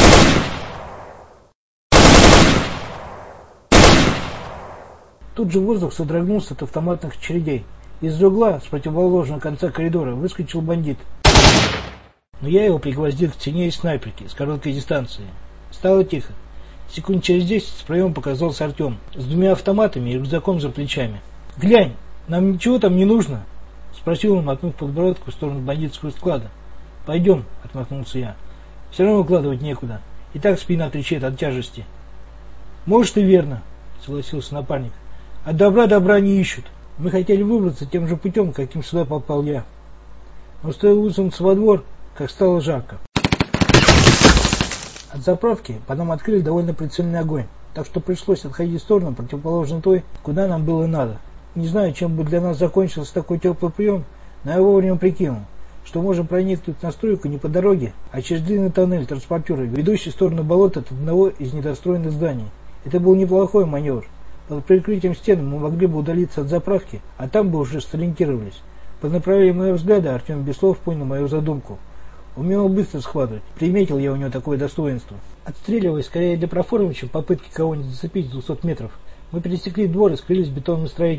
Тут же воздух содрогнулся от автоматных очередей. Из-за угла, с противоположного конца коридора, выскочил бандит. Но я его пригвоздил к стене из снайперки с короткой дистанции. Стало тихо. Секунд через 10 с проема показался Артем с 2 автоматами и рюкзаком за плечами. «Глянь, нам ничего там не нужно?» — спросил он, мотнув подбородку в сторону бандитского склада. «Пойдем», — отмахнулся я. «Все равно укладывать некуда. И так спина трещит от тяжести». «Может, и верно», — согласился напарник. «От добра не ищут. Мы хотели выбраться тем же путем, каким сюда попал я. Но стоило высунуться во двор, как стало жарко. От заправки по нам открыли довольно прицельный огонь, так что пришлось отходить в сторону, противоположной той, куда нам было надо. Не знаю, чем бы для нас закончился такой теплый прием, но я вовремя прикинул, что можем проникнуть на стройку не по дороге, а через длинный тоннель транспортера, ведущий в сторону болота от одного из недостроенных зданий. Это был неплохой маневр. Под прикрытием стен мы могли бы удалиться от заправки, а там бы уже сориентировались. Под направлением моего взгляда Артем без слов понял мою задумку. Умел быстро схватывать, приметил я у него такое достоинство. Отстреливаясь скорее для проформы, чем попытки кого-нибудь зацепить с 200 метров, мы пересекли двор и скрылись в бетонном строении.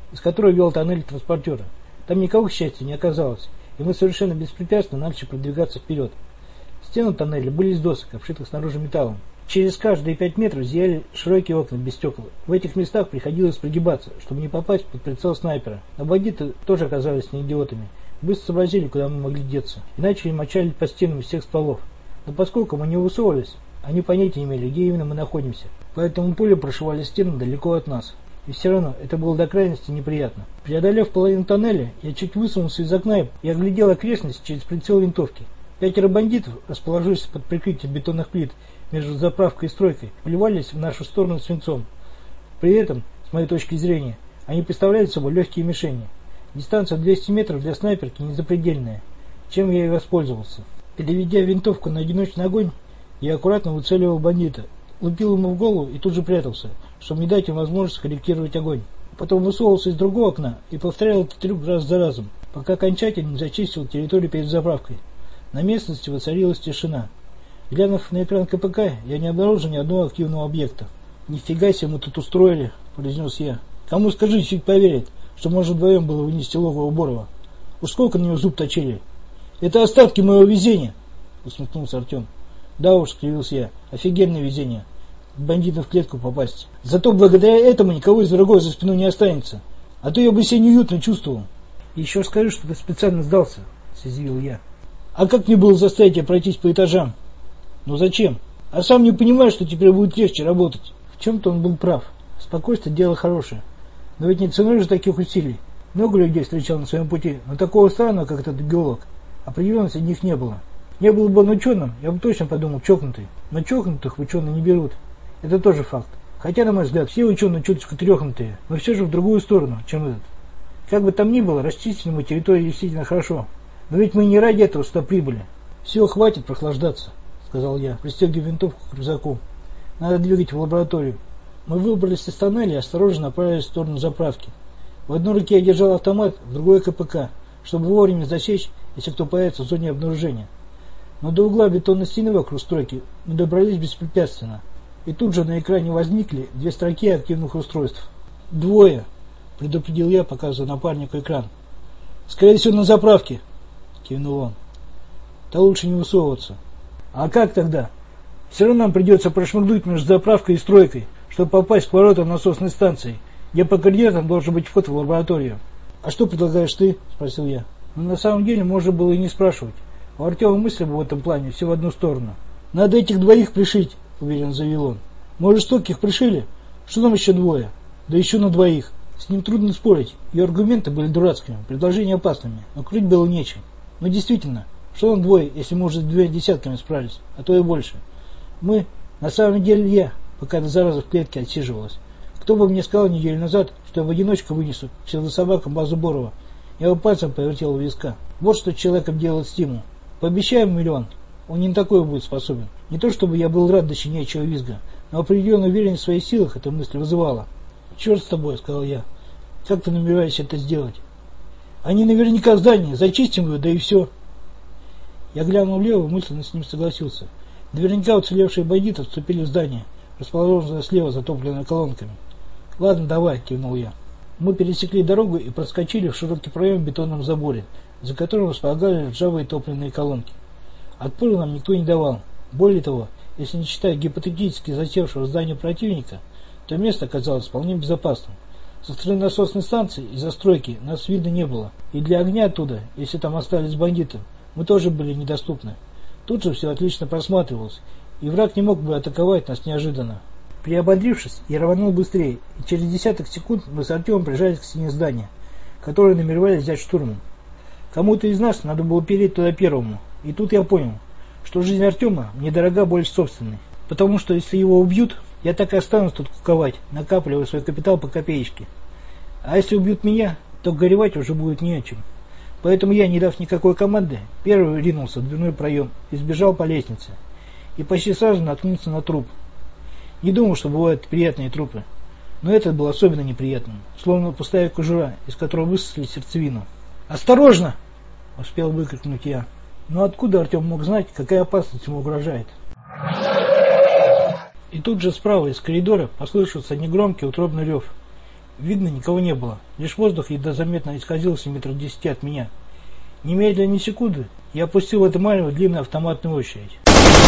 из которой вел тоннель транспортера. Там никого, к счастью, не оказалось, и мы совершенно беспрепятственно начали продвигаться вперед. Стены тоннеля были из досок, обшитых снаружи металлом. Через каждые 5 метров зияли широкие окна без стекол. В этих местах приходилось прогибаться, чтобы не попасть под прицел снайпера. Но бандиты тоже оказались не идиотами. Быстро сообразили, куда мы могли деться, и начали мочалить по стенам всех стволов. Но поскольку мы не высовывались, они понятия не имели, где именно мы находимся. Поэтому пули прошивали стены далеко от нас. И все равно это было до крайности неприятно. Преодолев половину тоннеля, я чуть высунулся из окна и оглядел окрестность через прицел винтовки. 5 бандитов, расположившись под прикрытием бетонных плит между заправкой и стройкой, плевались в нашу сторону свинцом. При этом, с моей точки зрения, они представляли собой легкие мишени. Дистанция 200 метров для снайперки не запредельная, чем я и воспользовался. Переведя винтовку на одиночный огонь, я аккуратно выцеливал бандита, лупил ему в голову и тут же прятался, чтобы не дать им возможность корректировать огонь. Потом высовывался из другого окна и повторял этот трюк раз за разом, пока окончательно не зачистил территорию перед заправкой. На местности воцарилась тишина. Глянув на экран КПК, я не обнаружил ни одного активного объекта. «Нифига себе мы тут устроили», — произнес я. «Кому скажи, чуть поверит, что можно вдвоем было вынести логово Борова. Уж сколько на него зуб точили». «Это остатки моего везения», — усмехнулся Артем. «Да уж», — скривился я, — «офигенное везение. Бандитам в клетку попасть. Зато благодаря этому никого из врагов за спиной не останется. А то я бы себя неуютно чувствовал». «Еще скажи, что ты специально сдался», — съязвил я. «А как мне было заставить тебя пройтись по этажам?» «Ну зачем? А сам не понимаю, что теперь будет легче работать». В чем-то он был прав. Спокойствие — дело хорошее. Но ведь не ценой же таких усилий. Много людей встречал на своем пути, но такого странного, как этот геолог, определенно среди них не было. Не был бы он ученым, я бы точно подумал, чокнутый. Но чокнутых в ученые не берут. Это тоже факт. Хотя, на мой взгляд, все ученые чуточку трехнутые, но все же в другую сторону, чем этот. Как бы там ни было, расчистили мы территорию действительно хорошо. Но ведь мы не ради этого сюда прибыли. Все, хватит прохлаждаться, сказал я, пристегивая винтовку к рюкзаку. Надо двигать в лабораторию. Мы выбрались из тоннеля и осторожно направились в сторону заправки. В одной руке я держал автомат, в другой КПК, чтобы вовремя засечь, если кто появится в зоне обнаружения. Но до угла бетонной стены вокруг стройки мы добрались беспрепятственно. И тут же на экране возникли 2 строки активных устройств. «Двое», — предупредил я, показывая напарнику экран. «Скорее всего, на заправке», — кивнул он. «Да лучше не высовываться». «А как тогда? Все равно нам придется прошмыгнуть между заправкой и стройкой, чтобы попасть к воротам насосной станции, где по координатам должен быть вход в лабораторию». «А что предлагаешь ты?» — спросил я. Но на самом деле можно было и не спрашивать. У Артема мысли бы в этом плане все в одну сторону. «Надо этих 2 пришить», — уверенно заявил он. «Мы уже стольких пришили. Что нам еще 2? Да еще на 2. С ним трудно спорить. Ее аргументы были дурацкими, предложения опасными, но крыть было нечем. Но действительно, что нам 2, если мы уже с 2 десятками справились, а то и больше? Мы, на самом деле я, пока эта зараза в клетке отсиживалась. Кто бы мне сказал неделю назад, что я в одиночку вынесу вслед за собакам базу Борова? Я бы пальцем повертел у виска. Вот что человеком делает стимул. Пообещаем 1 миллион. Он не на такое будет способен. Не то чтобы я был рад до щенячьего визга, но определенная уверенность в своих силах эта мысль вызывала. «Черт с тобой», — сказал я. «Как ты намереваешься это сделать?» «Они наверняка в здании. Зачистим его, да и все». Я глянул влево и мысленно с ним согласился. Наверняка уцелевшие бандиты вступили в здание, расположенное слева затопленное колонками. «Ладно, давай», — кивнул я. Мы пересекли дорогу и проскочили в широкий проем в бетонном заборе, за которым располагались ржавые топливные колонки. Отпора нам никто не давал. Более того, если не считать гипотетически засевшего в здании противника, то место оказалось вполне безопасным. Со стороны насосной станции и застройки нас видно не было, и для огня оттуда, если там остались бандиты, мы тоже были недоступны. Тут же все отлично просматривалось, и враг не мог бы атаковать нас неожиданно. Приободрившись, я рванул быстрее, и через десяток секунд мы с Артемом прижались к стене здания, которое намеревались взять штурмом. Кому-то из нас надо было переть туда первому, и тут я понял, что жизнь Артема мне дорога больше собственной, потому что если его убьют, я так и останусь тут куковать, накапливая свой капитал по копеечке. А если убьют меня, то горевать уже будет не о чем. Поэтому я, не дав никакой команды, первый ринулся в дверной проем и сбежал по лестнице, и почти сразу наткнулся на труп. Не думал, что бывают приятные трупы, но этот был особенно неприятным, словно пустая кожура, из которой высосали сердцевину. «Осторожно!» — успел выкрикнуть я. Но откуда Артем мог знать, какая опасность ему угрожает? И тут же справа из коридора послышался негромкий утробный рев. Видно, никого не было. Лишь воздух едва заметно исказился метров 10 от меня. Немедленно ни секунды я опустил в это марево длинную автоматную очередь.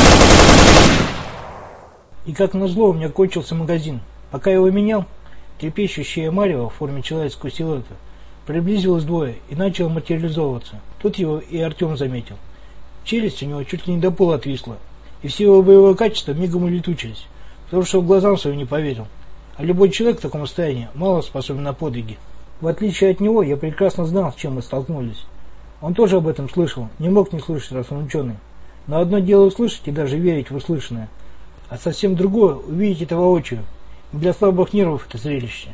И как назло у меня кончился магазин. Пока я его менял, трепещущее марево в форме человеческого силуэта приблизилось двое и начало материализовываться. Тут его и Артем заметил. Челюсть у него чуть ли не до пола отвисла, и все его боевые качества мигом улетучились, потому что в глазам своим не поверил. А любой человек в таком состоянии мало способен на подвиги. В отличие от него, я прекрасно знал, с чем мы столкнулись. Он тоже об этом слышал, не мог не слышать, раз он ученый. Но одно дело услышать и даже верить в услышанное, а совсем другое увидеть это воочию. И для слабых нервов это зрелище.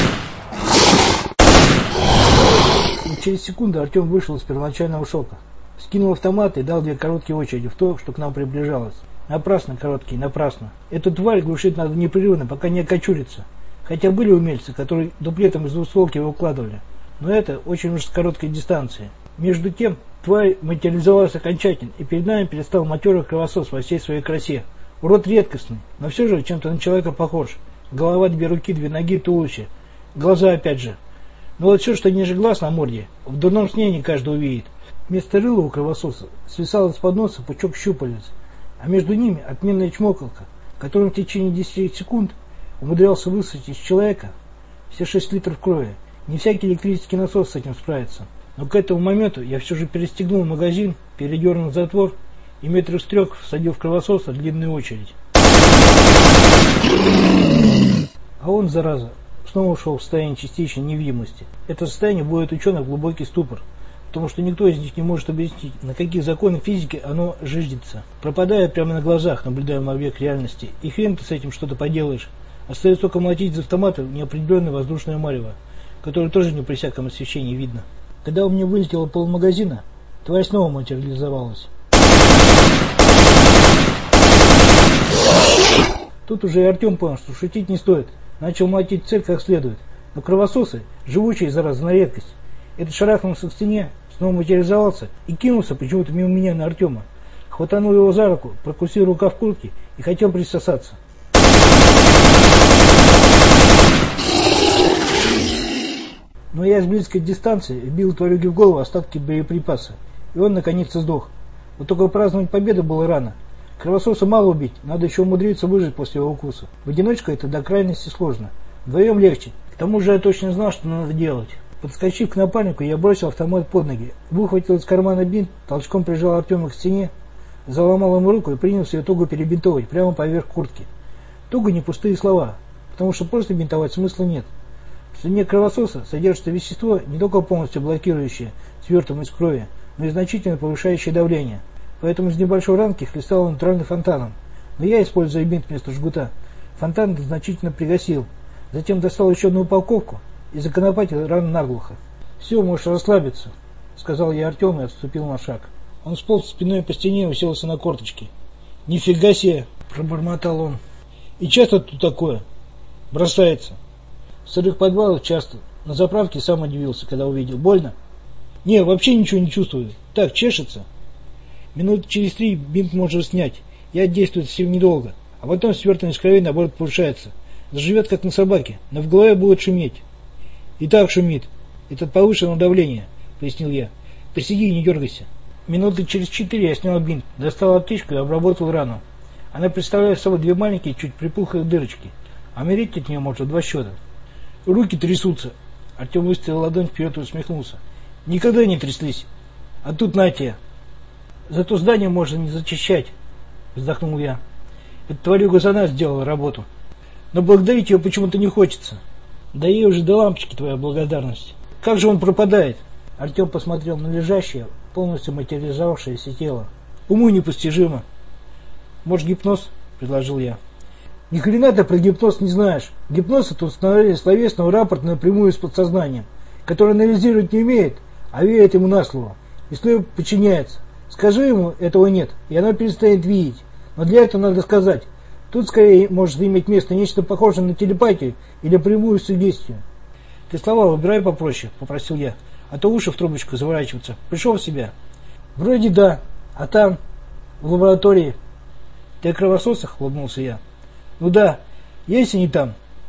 И через секунду Артем вышел из первоначального шока. Скинул автомат и дал 2 короткие очереди в то, что к нам приближалось. Напрасно короткие, напрасно. Эту тварь глушить надо непрерывно, пока не окочурится. Хотя были умельцы, которые дуплетом из двустволки его укладывали. Но это очень уж с короткой дистанции. Между тем, тварь материализовалась окончательно, и перед нами перестал матерый кровосос во всей своей красе. Урод редкостный, но все же чем-то на человека похож. Голова, 2 руки, 2 ноги, туловище. Глаза опять же. Но вот все, что ниже глаз на морде, в дурном сне не каждый увидит. Вместо рыла у кровососа свисал из-под носа пучок щупалец, а между ними отменная чмокалка, которым в течение 10 секунд умудрялся высосать из человека все 6 литров крови. Не всякий электрический насос с этим справится. Но к этому моменту я все же перестегнул магазин, передернул затвор и метров с 3 всадил в кровососа длинную очередь. А он, зараза, снова ушел в состояние частичной невидимости. Это состояние вводит ученых в глубокий ступор, потому что никто из них не может объяснить, на какие законы физики оно жиждется. Пропадает прямо на глазах наблюдаемый объект реальности, и хрен ты с этим что-то поделаешь. Остается только молотить из автомата неопределенное воздушное марево, которое тоже не при всяком освещении видно. Когда у меня вылетело полмагазина, тварь снова материализовалась. Тут уже и Артем понял, что шутить не стоит. Начал молотить цель как следует. Но кровососы, живучие, зараза, на редкость. Этот шарахнулся к стене, снова материализовался и кинулся почему-то мимо меня на Артема. Хватанул его за руку, прокусил рукав куртки и хотел присосаться. Но я с близкой дистанции вбил тварюге в голову остатки боеприпаса, и он наконец сдох. Вот только праздновать победу было рано. Кровососа мало убить, надо еще умудриться выжить после его укуса. В одиночку это до крайности сложно. Вдвоем легче. К тому же я точно знал, что надо делать. Подскочив к напарнику, я бросил автомат под ноги, выхватил из кармана бинт, толчком прижал Артема к стене, заломал ему руку и принялся ее туго перебинтовать прямо поверх куртки. Туго не пустые слова, потому что просто бинтовать смысла нет. В слюне кровососа содержится вещество, не только полностью блокирующее свертывание из крови, но и значительно повышающее давление. Поэтому из небольшой ранки хлестал он натуральным фонтаном. Но я, используя бинт вместо жгута, фонтан значительно пригасил. Затем достал еще одну упаковку и законопатил рану наглухо. «Все, можешь расслабиться», — сказал я Артему и отступил на шаг. Он сполз спиной по стене и уселся на корточки. «Нифига себе!» — пробормотал он. «И часто тут такое? Бросается». В сырых подвалах часто. На заправке сам удивился, когда увидел. Больно? Не, вообще ничего не чувствую. Так, чешется. Минут через 3 бинт можно снять. Я действую совсем недолго. А потом свертывание из крови наоборот повышается. Заживет как на собаке, но в голове будет шуметь. И так шумит. Это от повышенного давления, пояснил я. Посиди и не дергайся. Минуты через 4 я снял бинт, достал аптечку и обработал рану. Она представляет собой 2 маленькие, чуть припухлые дырочки. А умереть от нее можно в 2 счета. Руки трясутся. Артем выставил ладонь вперед и усмехнулся. Никогда не тряслись. А тут на тебе. Зато здание можно не зачищать, вздохнул я. Эта тварюга за нас сделала работу. Но благодарить ее почему-то не хочется. Да ей уже до лампочки твоя благодарность. Как же он пропадает? Артем посмотрел на лежащее, полностью материализовавшееся тело. Уму непостижимо. Может, гипноз? Предложил я. Ни хрена ты про гипноз не знаешь. Гипноз — это установление словесного рапорта напрямую с подсознанием, который анализировать не умеет, а верит ему на слово. И слово подчиняется. Скажи ему, этого нет, и оно перестанет видеть. Но для этого надо сказать. Тут скорее может иметь место нечто похожее на телепатию или прямую суггестию. Ты слова выбирай попроще, попросил я, а то уши в трубочку заворачиваются. Пришел в себя? Вроде да, а там, в лаборатории. Ты о кровососах? Улыбнулся я. Ну да, есть они там.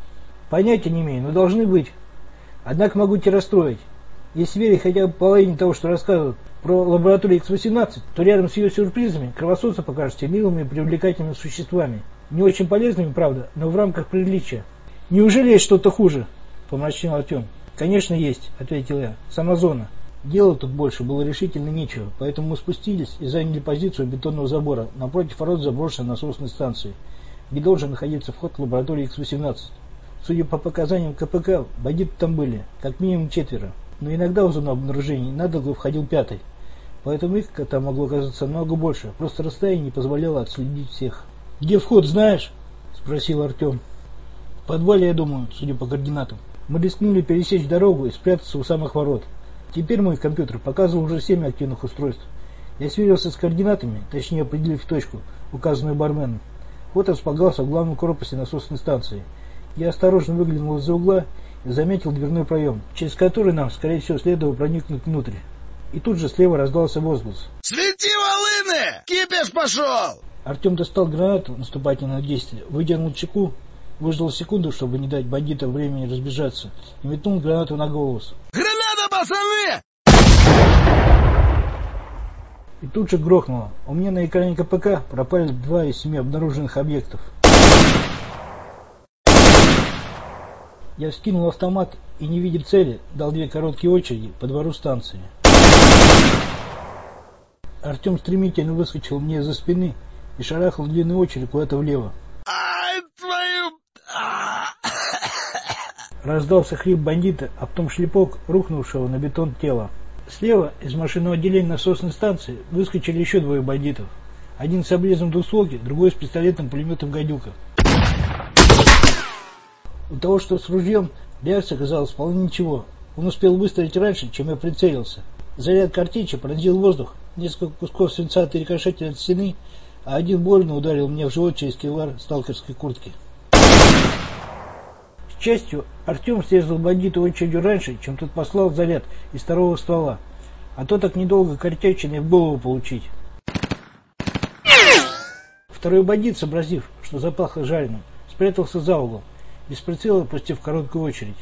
Понятия не имею, но должны быть. Однако могу тебя расстроить. Если верить хотя бы половине того, что рассказывают про лабораторию X-18, то рядом с ее сюрпризами кровососы покажутся милыми и привлекательными существами. Не очень полезными, правда, но в рамках приличия. Неужели есть что-то хуже? Помрачнел Артем. Конечно есть, ответил я. Сама зона. Делать тут больше было решительно нечего, поэтому мы спустились и заняли позицию бетонного забора напротив ворот заброшенной насосной станции, где должен находиться вход в лабораторию X-18. Судя по показаниям КПК, бандиты там были, как минимум 4, но иногда в зону обнаружений надолго входил 5, поэтому их там могло оказаться намного больше, просто расстояние не позволяло отследить всех. «Где вход, знаешь?» – спросил Артем. «В подвале, я думаю, судя по координатам. Мы рискнули пересечь дорогу и спрятаться у самых ворот. Теперь мой компьютер показывал уже 7 активных устройств. Я сверился с координатами, точнее определив точку, указанную барменом. Вот располагался в главном корпусе насосной станции. Я осторожно выглянул из-за угла и заметил дверной проем, через который нам, скорее всего, следовало проникнуть внутрь. И тут же слева раздался возглас. «Свети, волыны! Кипиш пошел!» Артем достал гранату наступательного действия, выдернул чеку, выждал секунду, чтобы не дать бандитам времени разбежаться, и метнул гранату на голос. «Граната, пацаны!» И тут же грохнуло. У меня на экране КПК пропали 2 из 7 обнаруженных объектов. Я вскинул автомат и, не видя цели, дал 2 короткие очереди по двору станции. Артем стремительно выскочил мне из-за спины и шарахал длинную очередь куда-то влево. «Ай, твою...» Раздался хрип бандита, а потом шлепок рухнувшего на бетон тела. Слева из машинного отделения насосной станции выскочили еще 2 бандитов. Один с обрезом двустволки, другой с пистолетом-пулеметом «Гадюка». У того, что с ружьем, реакция оказалась вполне ничего. Он успел выстрелить раньше, чем я прицелился. Заряд картечи пронзил воздух, несколько кусков свинца отрикошетили от стены, а один больно ударил меня в живот через кевлар сталкерской куртки. К счастью, Артем срезал бандиту очередью раньше, чем тот послал заряд из второго ствола, а то так недолго картечиной в голову получить. Второй бандит, сообразив, что запахло жареным, спрятался за угол, без прицела пустив короткую очередь.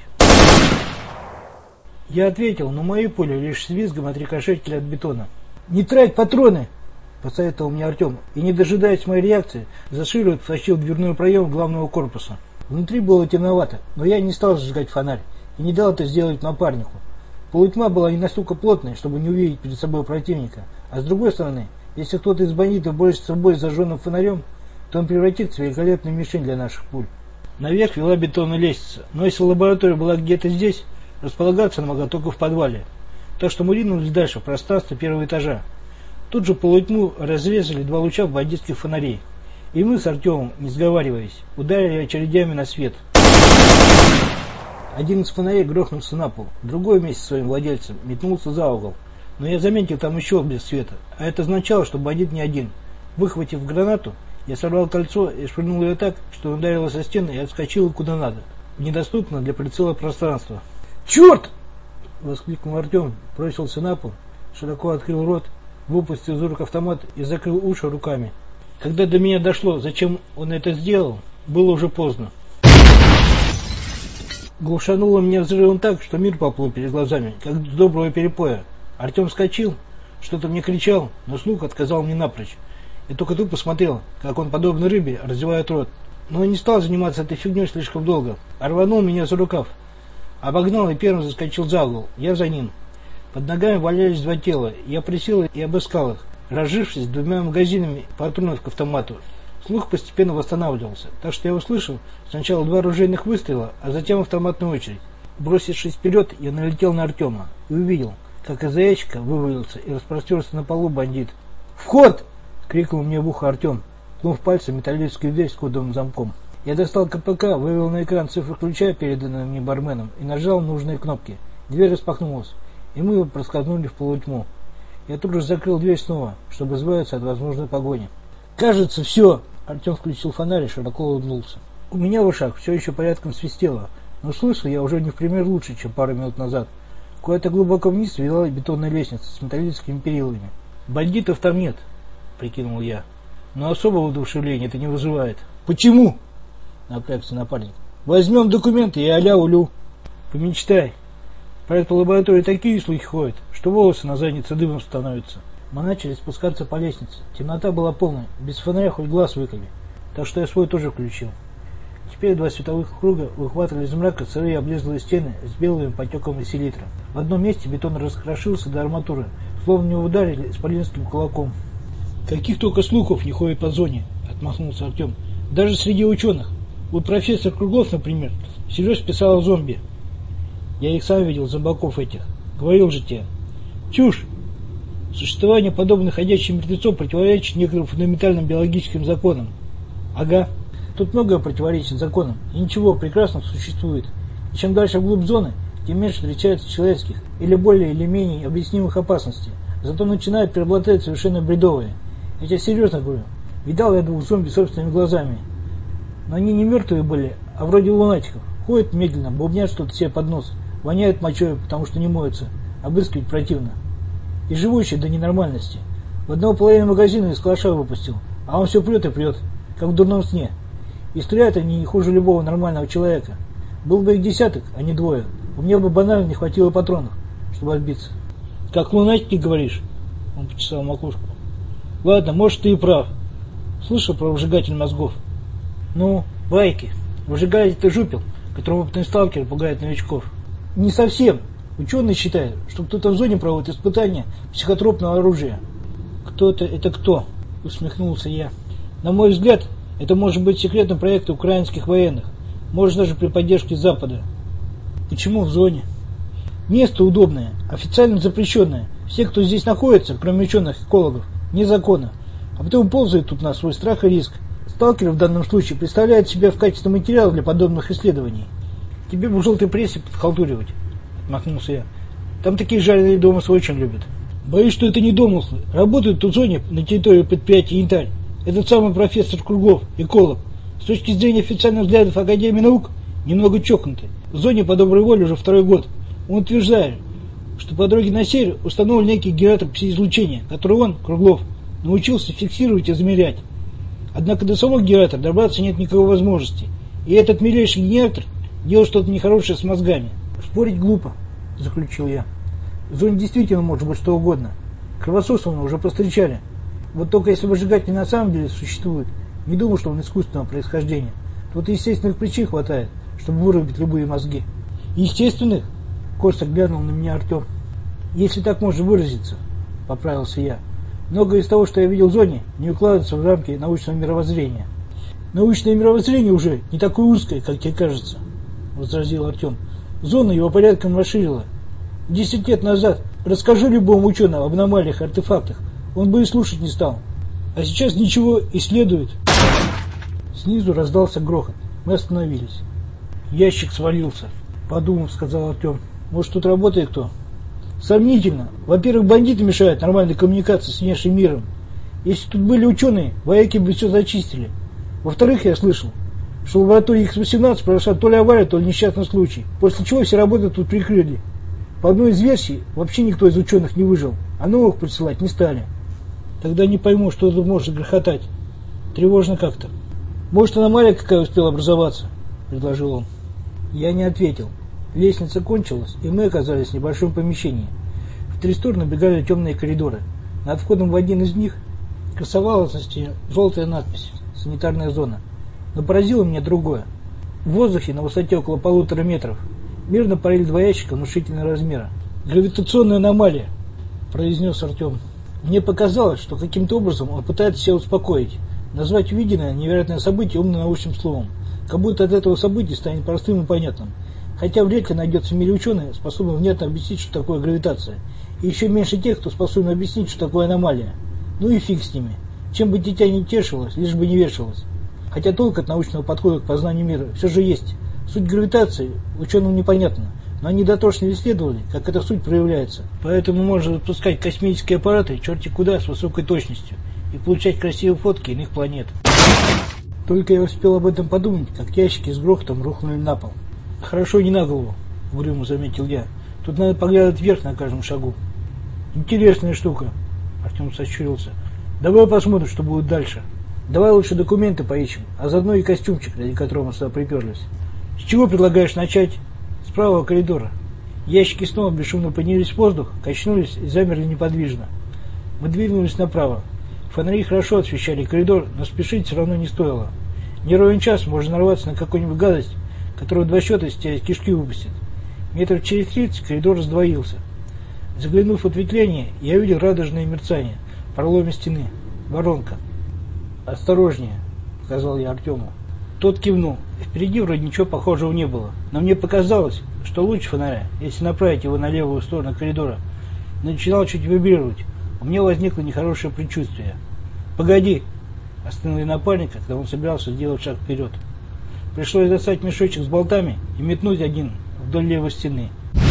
Я ответил, но мои пули лишь с визгом отрикошетили от бетона. «Не трать патроны!» — посоветовал мне Артем, и, не дожидаясь моей реакции, за шиворот втащил в дверной проем главного корпуса. Внутри было темновато, но я не стал зажигать фонарь и не дал это сделать напарнику. Полутьма была не настолько плотной, чтобы не увидеть перед собой противника, а с другой стороны, если кто-то из бандитов борется с собой с зажженным фонарем, то он превратится в великолепную мишень для наших пуль. Наверх вела бетонная лестница, но если лаборатория была где-то здесь, располагаться она могла только в подвале. Так что мы ринулись дальше в пространство первого этажа. Тут же полутьму разрезали 2 луча бандитских фонарей. И мы с Артемом, не сговариваясь, ударили очередями на свет. Один из фонарей грохнулся на пол, другой вместе со своим владельцем метнулся за угол. Но я заметил там еще блеск света, а это означало, что бандит не один. Выхватив гранату, я сорвал кольцо и швырнул ее так, что ударило со стены и отскочил куда надо, в недоступное для прицела пространство. «Черт!» — воскликнул Артем, бросился на пол, широко открыл рот, выпустил из рук автомат и закрыл уши руками. Когда до меня дошло, зачем он это сделал, было уже поздно. Глушануло меня взрывом так, что мир поплыл перед глазами, как с доброго перепоя. Артем вскочил, что-то мне кричал, но слух отказал мне напрочь. Я только тут посмотрел, как он, подобно рыбе, раздевает рот. Но он не стал заниматься этой фигней слишком долго, а рванул меня за рукав. Обогнал и первым заскочил за угол, я за ним. Под ногами валялись 2 тела, я присел и обыскал их, разжившись 2 магазинами патронов к автомату. Слух постепенно восстанавливался, так что я услышал сначала 2 ружейных выстрела, а затем автоматную очередь. Бросившись вперед, я налетел на Артема и увидел, как из-за ящика вывалился и распростерся на полу бандит. «Вход!» — крикнул мне в ухо Артем, ткнув пальцем металлическую дверь с кодовым замком. Я достал КПК, вывел на экран цифры ключа, переданные мне барменом, и нажал нужные кнопки. Дверь распахнулась, и мы проскользнули в полутьму. Я тут же закрыл дверь снова, чтобы избавиться от возможной погони. «Кажется, все!» — Артем включил фонарь и широко улыбнулся. У меня в ушах все еще порядком свистело, но слышал я уже не в пример лучше, чем пару минут назад. Куда-то глубоко вниз вела бетонная лестница с металлическими перилами. «Бандитов там нет», — прикинул я. «Но особого воодушевления это не вызывает». «Почему?» — напрягся напарник. Возьмем документы и а-ля улю. Помечтай. Про эту лабораторию такие слухи ходят, что волосы на заднице дымом становятся. Мы начали спускаться по лестнице. Темнота была полная, без фонаря хоть глаз выколи. Так что я свой тоже включил. Теперь 2 световых круга выхватывали из мрака сырые облезлые стены с белым потеком селитра. В одном месте бетон раскрошился до арматуры, словно в него ударили исполинским кулаком. Каких только слухов не ходит по зоне, отмахнулся Артем. Даже среди ученых. Вот профессор Круглов, например, всерьез писал о зомби. Я их сам видел, зомбаков этих. Говорил же тебе. Чушь! Существование подобных ходячих мертвецов противоречит некоторым фундаментальным биологическим законам. Ага. Тут многое противоречит законам, и ничего прекрасного существует. И чем дальше вглубь зоны, тем меньше встречается человеческих или более или менее объяснимых опасностей. Зато начинают преобладать совершенно бредовые. Я тебе серьезно говорю. Видал я 2 зомби собственными глазами. Но они не мертвые были, а вроде лунатиков. Ходят медленно, бубнят что-то себе под нос. Воняют мочой, потому что не моются. Обыскивать противно. И живущие до ненормальности. В одного половину магазина из калаша выпустил, а он все прет и прет, как в дурном сне. И стреляют они не хуже любого нормального человека. Был бы их десяток, а не 2. У меня бы банально не хватило патронов, чтобы отбиться. Как лунатики говоришь? Он почесал макушку. Ладно, может, ты и прав. Слышал про выжигатель мозгов? Ну, байки. Выжигатель ты жупел, которого опытный сталкер пугает новичков. Не совсем. Ученые считают, что кто-то в зоне проводит испытания психотропного оружия. Кто-то это кто? Усмехнулся я. На мой взгляд, это может быть секретным проектом украинских военных. Может, даже при поддержке Запада. Почему в зоне? Место удобное, официально запрещенное. Все, кто здесь находится, кроме ученых-экологов, незаконно. А потом ползают тут на свой страх и риск. Сталкеры в данном случае представляют себя в качестве материала для подобных исследований. Тебе бы в желтой прессе подхалтуривать, отмахнулся я. Там такие жареные домыслы очень любят. Боюсь, что это не домыслы. Работают тут в зоне на территории предприятия «Янтарь». Этот самый профессор Круглов, эколог, с точки зрения официальных взглядов Академии наук, немного чокнутый. В зоне по доброй воле уже 2-й год. Он утверждает, что по дороге на север установлен некий генератор пси-излучения, который он, Круглов, научился фиксировать и замерять. Однако до самого генератора добраться нет никакой возможности. И этот милейший генератор делал что-то нехорошее с мозгами. Спорить глупо, заключил я. В зоне действительно может быть что угодно. Кровососов мы уже повстречали. Вот только если выжигатель на самом деле существует, не думаю, что он искусственного происхождения. Тут естественных причин хватает, чтобы вырубить любые мозги. Естественных? Костя глянул на меня Артем. Если так можно выразиться, поправился я. Многое из того, что я видел в зоне, не укладывается в рамки научного мировоззрения. Научное мировоззрение уже не такое узкое, как тебе кажется, возразил Артем. Зона его порядком расширила. 10 лет назад расскажи любому ученому об аномалиях и артефактах, он бы и слушать не стал. А сейчас ничего исследует. Снизу раздался грохот. Мы остановились. Ящик свалился, подумав, сказал Артем. Может, тут работает кто? Сомнительно. Во-первых, бандиты мешают нормальной коммуникации с внешним миром. Если тут были ученые, вояки бы все зачистили. Во-вторых, я слышал, что в лаборатории X-18 произошла то ли авария, то ли несчастный случай, после чего все работы тут прикрыли. По одной из версий, вообще никто из ученых не выжил, а новых присылать не стали. Тогда не пойму, что тут может грохотать. Тревожно как-то. Может, аномалия какая успела образоваться, предложил он. Я не ответил. Лестница кончилась, и мы оказались в небольшом помещении. В 3 стороны бегали темные коридоры. Над входом в один из них красовалась на стене желтая надпись «Санитарная зона». Но поразило меня другое. В воздухе на высоте около 1,5 метров мирно парили 2 ящика внушительного размера. «Гравитационная аномалия», – произнес Артем. Мне показалось, что каким-то образом он пытается себя успокоить, назвать увиденное невероятное событие умным научным словом, как будто от этого события станет простым и понятным. Хотя вряд ли найдется в мире ученые, способные внятно объяснить, что такое гравитация. И еще меньше тех, кто способен объяснить, что такое аномалия. Ну и фиг с ними. Чем бы дитя не тешилось, лишь бы не вешалось. Хотя толк от научного подхода к познанию мира все же есть. Суть гравитации ученым непонятна, но они дотошно исследовали, как эта суть проявляется. Поэтому можно запускать космические аппараты черти куда с высокой точностью и получать красивые фотки иных планет. Только я успел об этом подумать, как ящики с грохотом рухнули на пол. Хорошо не на голову, угрюмо заметил я. Тут надо поглядывать вверх на каждом шагу. Интересная штука, Артем сощурился. Давай посмотрим, что будет дальше. Давай лучше документы поищем, а заодно и костюмчик, ради которого мы сюда приперлись. С чего предлагаешь начать? С правого коридора. Ящики снова бесшумно поднялись в воздух, качнулись и замерли неподвижно. Мы двинулись направо. Фонари хорошо освещали коридор, но спешить все равно не стоило. Не ровен час можно нарваться на какую-нибудь гадость, которая в 2 счета из тебя кишки выпустит. Метров через 30 коридор раздвоился. Заглянув в ответвление, я увидел радужное мерцание в проломе стены. Воронка. «Осторожнее», — сказал я Артему. Тот кивнул. Впереди вроде ничего похожего не было, но мне показалось, что луч фонаря, если направить его на левую сторону коридора, начинал чуть вибрировать. У меня возникло нехорошее предчувствие. «Погоди!» — остановил напарника, когда он собирался сделать шаг вперед. Пришлось достать мешочек с болтами и метнуть один вдоль левой стены.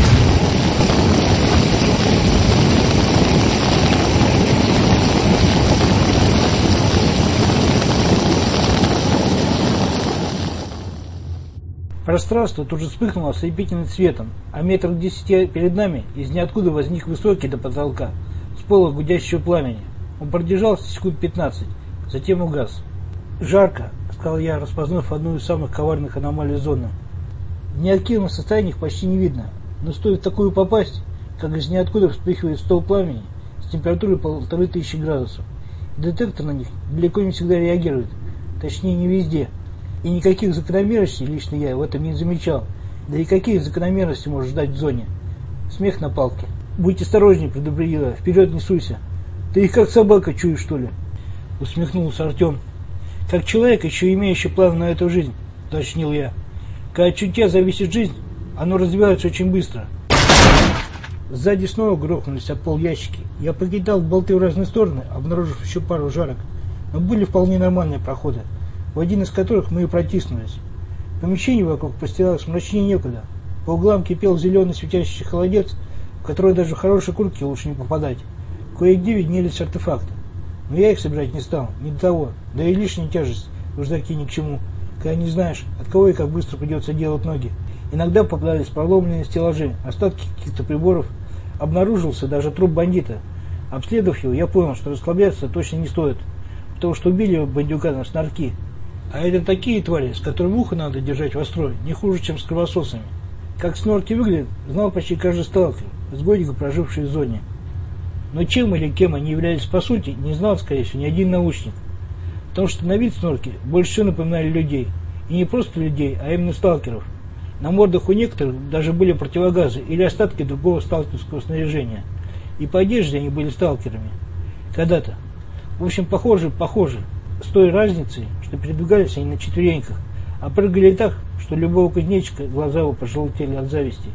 Пространство тут же вспыхнуло ослепительным светом, а метров 10 перед нами из ниоткуда возник высокий до потолка, с пола гудящего пламени. Он продержался секунд 15, затем угас. «Жарко», — сказал я, распознав одну из самых коварных аномалий зоны. В неактивном состоянии их почти не видно, но стоит в такую попасть, как из ниоткуда вспыхивает стол пламени с температурой 1500 градусов. Детектор на них далеко не всегда реагирует, точнее не везде. И никаких закономерностей лично я в этом не замечал. Да и какие закономерности можно ждать в зоне? Смех на палке. «Будь осторожней», — предупредила, — «вперед не суйся». «Ты их как собака чуешь, что ли?» — усмехнулся Артем. «Как человек, еще имеющий планы на эту жизнь», — уточнил я. «Когда от чутья зависит жизнь, оно развивается очень быстро». Сзади снова грохнулись об пол ящики. Я покидал болты в разные стороны, обнаружив еще пару жарок, но были вполне нормальные проходы, в один из которых мы и протиснулись. Помещение вокруг простиралось мрачнее некуда. По углам кипел зеленый светящийся холодец, в который даже в хорошей куртке лучше не попадать. Кое-где виднелись артефакты. Но я их собирать не стал, не до того, да и лишняя тяжесть в рюкзаке ни к чему, когда не знаешь, от кого и как быстро придется делать ноги. Иногда попадались проломленные стеллажи, остатки каких-то приборов. Обнаружился даже труп бандита. Обследовав его, я понял, что расслабляться точно не стоит, потому что убили его бандюгана снарки. А это такие твари, с которыми ухо надо держать востро, не хуже, чем с кровососами. Как снорки выглядят, знал почти каждый сталкер, с годика проживший в зоне. Но чем или кем они являлись по сути, не знал, скорее всего, ни один научник. Потому что на вид снорки больше всего напоминали людей. И не просто людей, а именно сталкеров. На мордах у некоторых даже были противогазы или остатки другого сталкерского снаряжения. И по одежде они были сталкерами. Когда-то. В общем, похожи. С той разницей, что передвигались они на четвереньках, а прыгали так, что любого кузнечика глаза его пожелтели от зависти.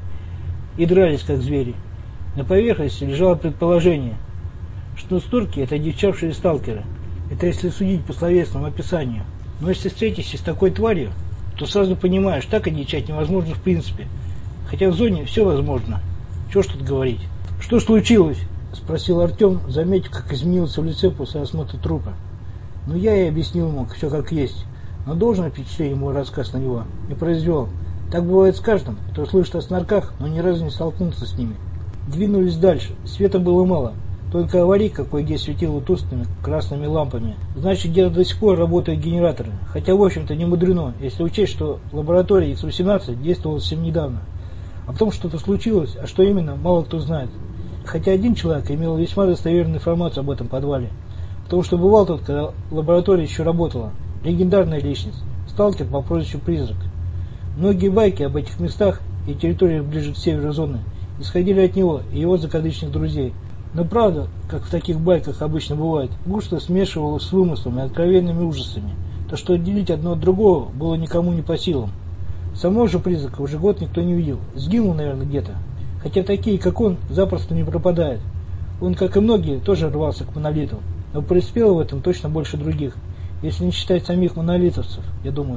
И дрались, как звери. На поверхности лежало предположение, что снорки — это одичавшие сталкеры. Это если судить по словесному описанию. Но если встретишься с такой тварью, то сразу понимаешь, так одичать невозможно в принципе. Хотя в зоне все возможно. Чего ж тут говорить? «Что случилось?» — спросил Артем, заметив, как изменился в лице после осмотра трупа. Ну, я и объяснил ему все как есть. Но должное впечатление мой рассказ на него не произвел. Так бывает с каждым, кто слышит о снарках, но ни разу не столкнулся с ними. Двинулись дальше. Света было мало. Только аварийка кое-где светила тусклыми красными лампами. Значит, где-то до сих пор работают генераторы. Хотя, в общем-то, не мудрено, если учесть, что лаборатория X-18 действовала совсем недавно. А потом что-то случилось, а что именно, мало кто знает. Хотя один человек имел весьма достоверную информацию об этом подвале. Потому что бывал тут, когда лаборатория еще работала. Легендарная личность. Сталкер по прозвищу Призрак. Многие байки об этих местах и территориях ближе к северу зоны исходили от него и его закадычных друзей. Но правда, как в таких байках обычно бывает, густо смешивалась с вымыслами и откровенными ужасами. То, что отделить одно от другого, было никому не по силам. Самого же Призрака уже год никто не видел. Сгинул, наверное, где-то. Хотя такие, как он, запросто не пропадают. Он, как и многие, тоже рвался к монолиту. Но преуспел в этом точно больше других. Если не считать самих монолитовцев, я думаю.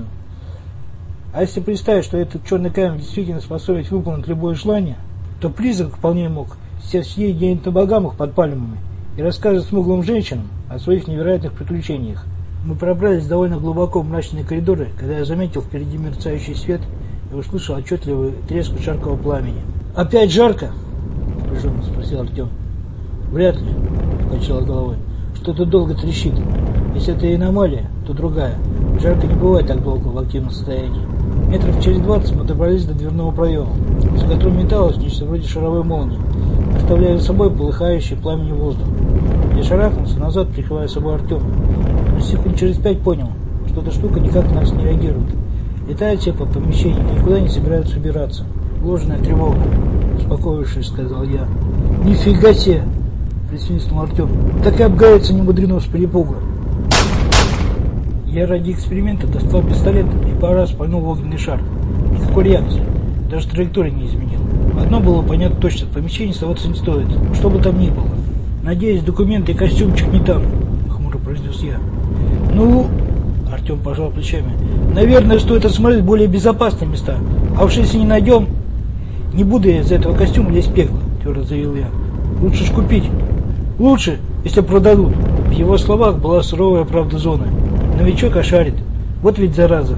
А если представить, что этот черный камень действительно способен выполнить любое желание, то Призрак вполне мог сидеть где-нибудь на Багамах под пальмами и рассказывать смуглым женщинам о своих невероятных приключениях. Мы пробрались довольно глубоко в мрачные коридоры, когда я заметил впереди мерцающий свет и услышал отчетливый треск жаркого пламени. «Опять жарко?» – напряженно спросил Артем. «Вряд ли», – покачала головой. «Что-то долго трещит. Если это аномалия, то другая. Жарко не бывает так долго в активном состоянии». Метров через 20 мы добрались до дверного проема, за которым металось нечто вроде шаровой молнии, оставляя за собой полыхающий пламенем воздух. Я шарахнулся назад, прикрывая собой Артема. Но секунд через 5 понял, что эта штука никак на нас не реагирует. Летают все по помещению и никуда не собираются убираться. Ложная тревога, успокоившись, сказал я. Нифига себе, присвистнул Артем. Так и обгается немудрено с перепугу. Я ради эксперимента достал пистолет и пару раз пальнул в огненный шар. Никакой реакции. Даже траектории не изменил. Одно было понятно точно, в помещении оставаться не стоит, что бы там ни было. Надеюсь, документы и костюмчик не там, хмуро произнес я. Ну, Артем пожал плечами. Наверное, стоит осмотреть более безопасные места. А уж если не найдем, не буду я из-за этого костюма лезть в пекло, твердо заявил я. Лучше ж купить. Лучше, если продадут. В его словах была суровая правда зоны. Новичок ошарит. Вот ведь зараза.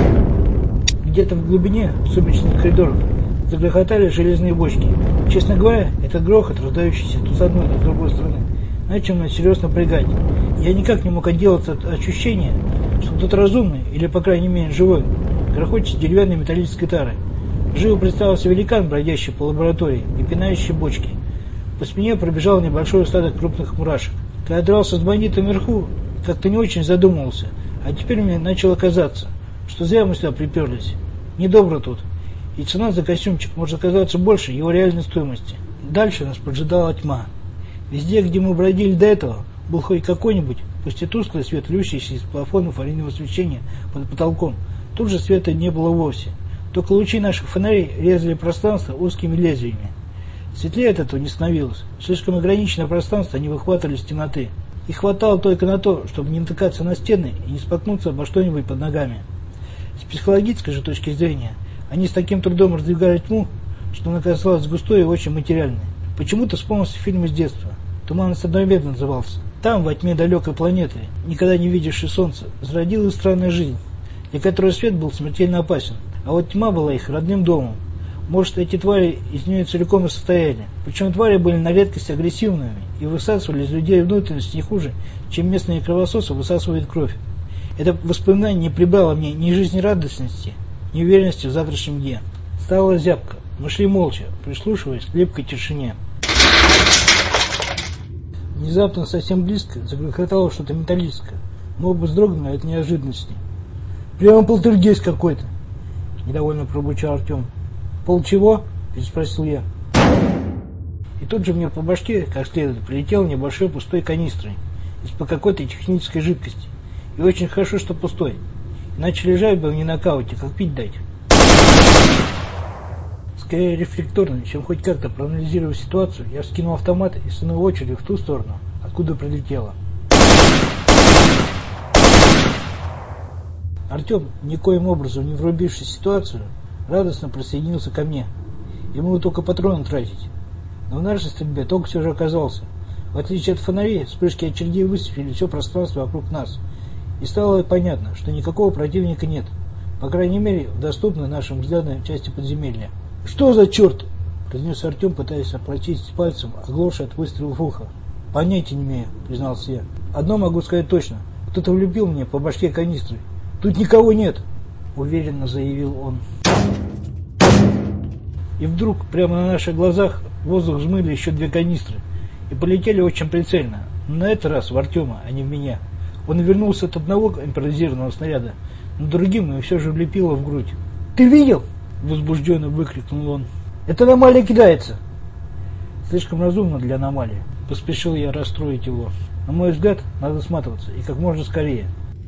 Где-то в глубине сумеречных коридоров загрохотали железные бочки. Честно говоря, этот грохот, раздающийся то с одной, то с другой стороны, начал меня серьезно напрягать. Я никак не мог отделаться от ощущения, что кто-то разумный, или по крайней мере живой, грохочет с деревянной металлической тарой. Живо представился великан, бродящий по лаборатории и пинающий бочки. По спине пробежал небольшой остаток крупных мурашек. Когда дрался с бандитом вверху, как-то не очень задумывался, а теперь мне начало казаться, что зря мы сюда приперлись. Недобро тут. И цена за костюмчик может оказаться больше его реальной стоимости. Дальше нас поджидала тьма. Везде, где мы бродили до этого, был хоть какой-нибудь, пусть и тусклый свет, льющийся из плафонов аварийного освещения под потолком. Тут же света не было вовсе. Только лучи наших фонарей резали пространство узкими лезвиями. Светлее от этого не становилось. Слишком ограниченное пространство они выхватывали из темноты. И хватало только на то, чтобы не натыкаться на стены и не споткнуться обо что-нибудь под ногами. С психологической же точки зрения, они с таким трудом раздвигали тьму, что она казалась густой и очень материальной. Почему-то вспомнился фильм из детства. «Туманность одной беды» назывался. Там, во тьме далекой планеты, никогда не видевшей солнца, зародилась странная жизнь, для которой свет был смертельно опасен. А вот тьма была их родным домом. Может, эти твари из нее целиком и состояли. Причем твари были на редкость агрессивными и высасывали из людей внутренности не хуже, чем местные кровососы высасывают кровь. Это воспоминание не прибавило мне ни жизнерадостности, ни уверенности в завтрашнем дне. Стало зябко. Мы шли молча, прислушиваясь к липкой тишине. Внезапно, совсем близко, загрохотало что-то металлическое. Мы оба вздрогнули от неожиданности. «Прямо полтергейст какой-то!» — недовольно пробурчал Артем. «Пол чего?» — переспросил я. И тут же мне по башке, как следует, прилетел небольшой пустой канистрой из-под какой-то технической жидкости. И очень хорошо, что пустой. Иначе лежать бы в нокауте, как пить дать. Скорее рефлекторно, чем хоть как-то проанализировав ситуацию, я вскинул автомат и сунул очередь в ту сторону, откуда прилетело. Артем, никоим образом не врубившись в ситуацию, радостно присоединился ко мне. Ему только патроны тратить. Но в нашей стрельбе толк все же оказался. В отличие от фонарей, вспышки очередей высветили все пространство вокруг нас. И стало понятно, что никакого противника нет. По крайней мере, в доступной нашим взглядам части подземелья. «Что за черт?» – произнес Артем, пытаясь прочистить пальцем, оглохший от выстрелов в ухо. «Понятия не имею», – признался я. «Одно могу сказать точно. Кто-то влепил мне по башке канистрой. Тут никого нет», – уверенно заявил он. И вдруг, прямо на наших глазах, в воздух взмыли еще две канистры. И полетели очень прицельно. Но на этот раз в Артема, а не в меня. Он вернулся от одного импровизированного снаряда, но другим ему все же влепило в грудь. «Ты видел?» – возбужденно выкрикнул он. «Это аномалия кидается!» «Слишком разумно для аномалии», – поспешил я расстроить его. «На мой взгляд, надо сматываться, и как можно скорее».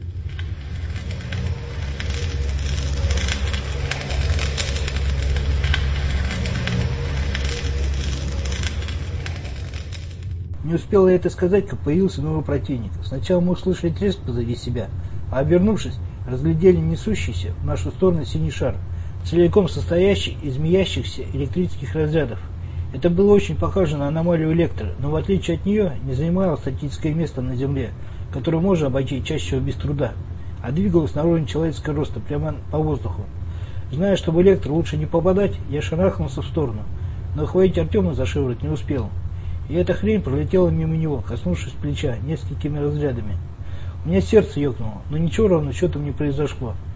Не успел я это сказать, как появился новый противник. Сначала мы услышали треск позади себя, а обернувшись, разглядели несущийся в нашу сторону синий шар, целиком состоящий из змеящихся электрических разрядов. Это было очень похоже на аномалию электро, но в отличие от нее не занимало статическое место на Земле, которое можно обойти чаще всего без труда, а двигалось на уровне человеческого роста прямо по воздуху. Зная, что в электро лучше не попадать, я шарахнулся в сторону, но ухватить Артема за шиворот не успел. И эта хрень пролетела мимо него, коснувшись плеча несколькими разрядами. У меня сердце ёкнуло, но ничего ровно счетом не произошло.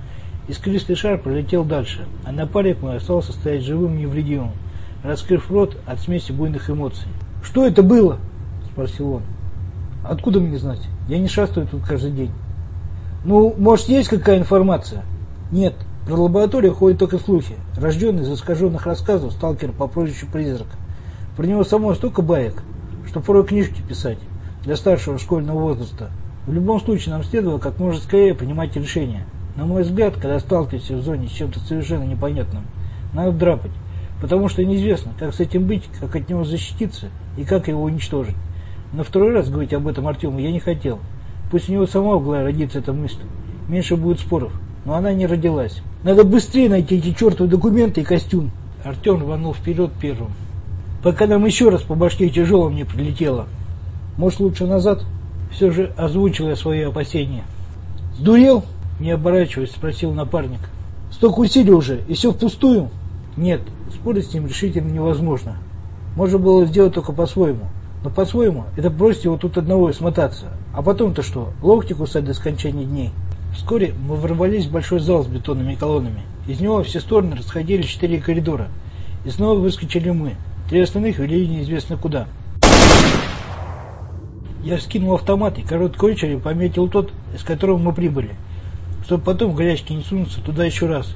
Искристый шар пролетел дальше, а напарник мой остался стоять живым и невредимым, раскрыв рот от смеси буйных эмоций. «Что это было?» – спросил он. «Откуда мне знать? Я не шастаю тут каждый день». «Ну, может, есть какая информация?» «Нет, про лабораторию ходят только слухи. Рожденный из искаженных рассказов сталкер по прозвищу Призрак. Про него самого столько баек, что порой книжки писать для старшего школьного возраста. В любом случае нам следовало как можно скорее принимать решение. На мой взгляд, когда сталкиваешься в зоне с чем-то совершенно непонятным, надо драпать, потому что неизвестно, как с этим быть, как от него защититься и как его уничтожить. Но второй раз говорить об этом Артему я не хотел. Пусть у него сама в голове родится эта мысль. Меньше будет споров. Но она не родилась. Надо быстрее найти эти чертовы документы и костюм. Артем рванул вперед первым. Пока нам еще раз по башке тяжелым не прилетело. Может, лучше назад? Все же озвучил я свои опасения. «Сдурел?» — не оборачиваясь, спросил напарник. «Столько усилий уже, и все впустую?» «Нет, спорить с ним решительно невозможно. Можно было сделать только по-своему. Но по-своему это бросить его тут одного и смотаться. А потом-то что, локти кусать до скончания дней?» Вскоре мы ворвались в большой зал с бетонными колоннами. Из него во все стороны расходились 4 коридора. И снова выскочили мы. 3 остальных вели неизвестно куда. Я вскинул автомат и короткой очередью пометил тот, из которого мы прибыли, чтобы потом в горячке не сунуться туда еще раз.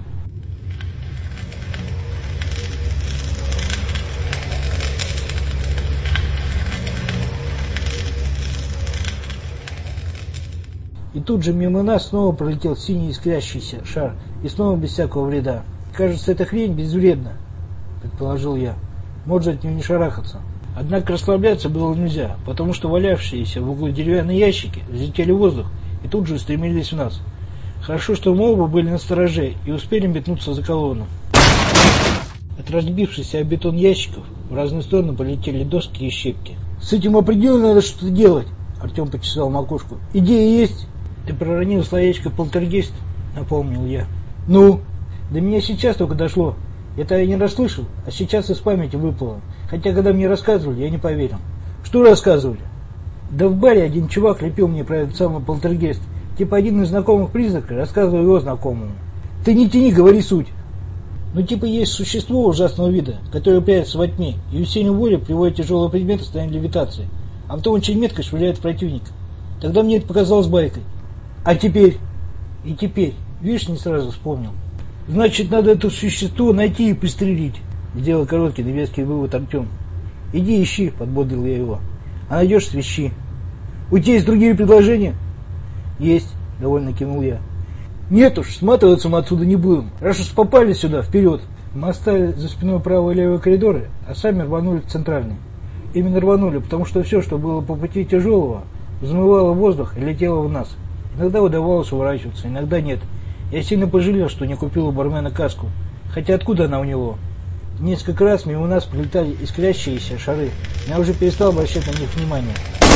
И тут же мимо нас снова пролетел синий искрящийся шар, и снова без всякого вреда. «Кажется, эта хрень безвредна», — предположил я. «Может от нее не шарахаться». Однако расслабляться было нельзя, потому что валявшиеся в углу деревянные ящики взлетели в воздух и тут же устремились в нас. Хорошо, что мы оба были настороже и успели метнуться за колонну. От разбившихся о бетон ящиков в разные стороны полетели доски и щепки. «С этим определенно надо что-то делать», — Артем почесал макушку. «Идея есть?» «Ты проронил словечко «полтергейст», — напомнил я. «Ну?» «До меня сейчас только дошло. Это я не расслышал, а сейчас из памяти выпало. Хотя, когда мне рассказывали, я не поверил». «Что рассказывали?» «Да в баре один чувак лепил мне про этот самый полтергейст. Типа один из знакомых призрака рассказывал его знакомому». «Ты не тяни, говори суть». «Ну типа есть существо ужасного вида, которое прячется во тьме, и усилием воли приводит тяжелые предметы в состояние левитации, а потом очень метко швыряет в противника. Тогда мне это показалось байкой. А теперь?» «И теперь. Видишь, не сразу вспомнил». «Значит, надо это существо найти и пристрелить», — сделал короткий невестский вывод Артем. «Иди ищи», — подбодрил я его. «А найдешь — свищи». «У тебя есть другие предложения?» «Есть», — довольно кивнул я. «Нет уж, сматываться мы отсюда не будем. Раз уж попали сюда, вперед». Мы оставили за спиной правый и левый коридоры, а сами рванули в центральный. Именно рванули, потому что все, что было по пути тяжелого, взмывало в воздух и летело в нас. Иногда удавалось уворачиваться, иногда нет. Я сильно пожалел, что не купил у бармена каску. Хотя откуда она у него? Несколько раз мимо нас прилетали искрящиеся шары. Я уже перестал обращать на них внимание.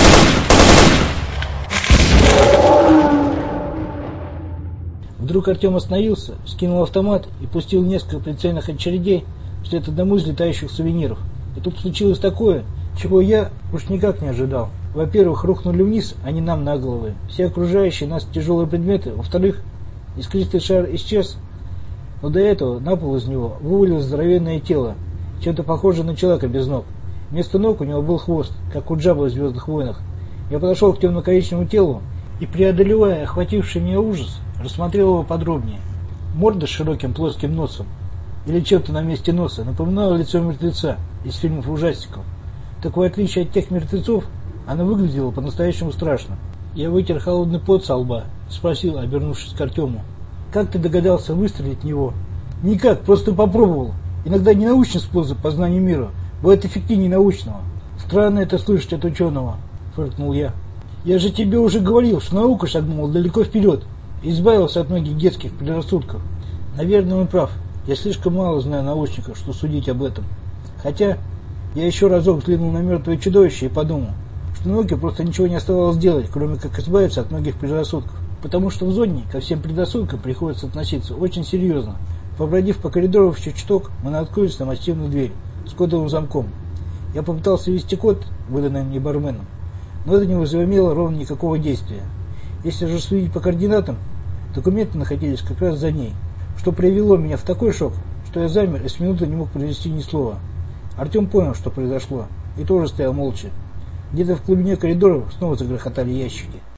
Вдруг Артем остановился, скинул автомат и пустил несколько прицельных очередей вслед одному из летающих сувениров. И тут случилось такое, чего я уж никак не ожидал. Во-первых, рухнули вниз, а не нам на головы, все окружающие нас тяжелые предметы. Во-вторых, искристый шар исчез, но до этого на пол из него вывалилось здоровенное тело, чем-то похожее на человека без ног. Вместо ног у него был хвост, как у Джаббы в «Звездных войнах». Я подошел к темно-коричневому телу и, преодолевая охвативший меня ужас, рассмотрел его подробнее. Морда с широким плоским носом, или чем-то на месте носа, напоминала лицо мертвеца из фильмов ужастиков. Так в отличие от тех мертвецов, она выглядела по-настоящему страшно. Я вытер холодный пот со лба и спросил, обернувшись к Артему: «Как ты догадался выстрелить в него?» «Никак, просто попробовал. Иногда ненаучный способ познания мира бывает эффективнее научного». «Странно это слышать от ученого», — фыркнул я. «Я же тебе уже говорил, что наука шагнула далеко вперед и избавился от многих детских предрассудков». «Наверное, он прав. Я слишком мало знаю научников, что судить об этом. Хотя я еще разок взглянул на мертвое чудовище и подумал, что науке просто ничего не оставалось делать, кроме как избавиться от многих предрассудков. Потому что в зоне ко всем предрассудкам приходится относиться очень серьезно. Побродив по коридору еще чуток, мы наткнулись на массивную дверь с кодовым замком. Я попытался ввести код, выданный мне барменом, но это не возымело ровно никакого действия. Если же судить по координатам, Документы находились как раз за ней, что привело меня в такой шок, что я замер и с минуты не мог произнести ни слова. Артем понял, что произошло, и тоже стоял молча. Где-то в глубине коридоров снова загрохотали ящики.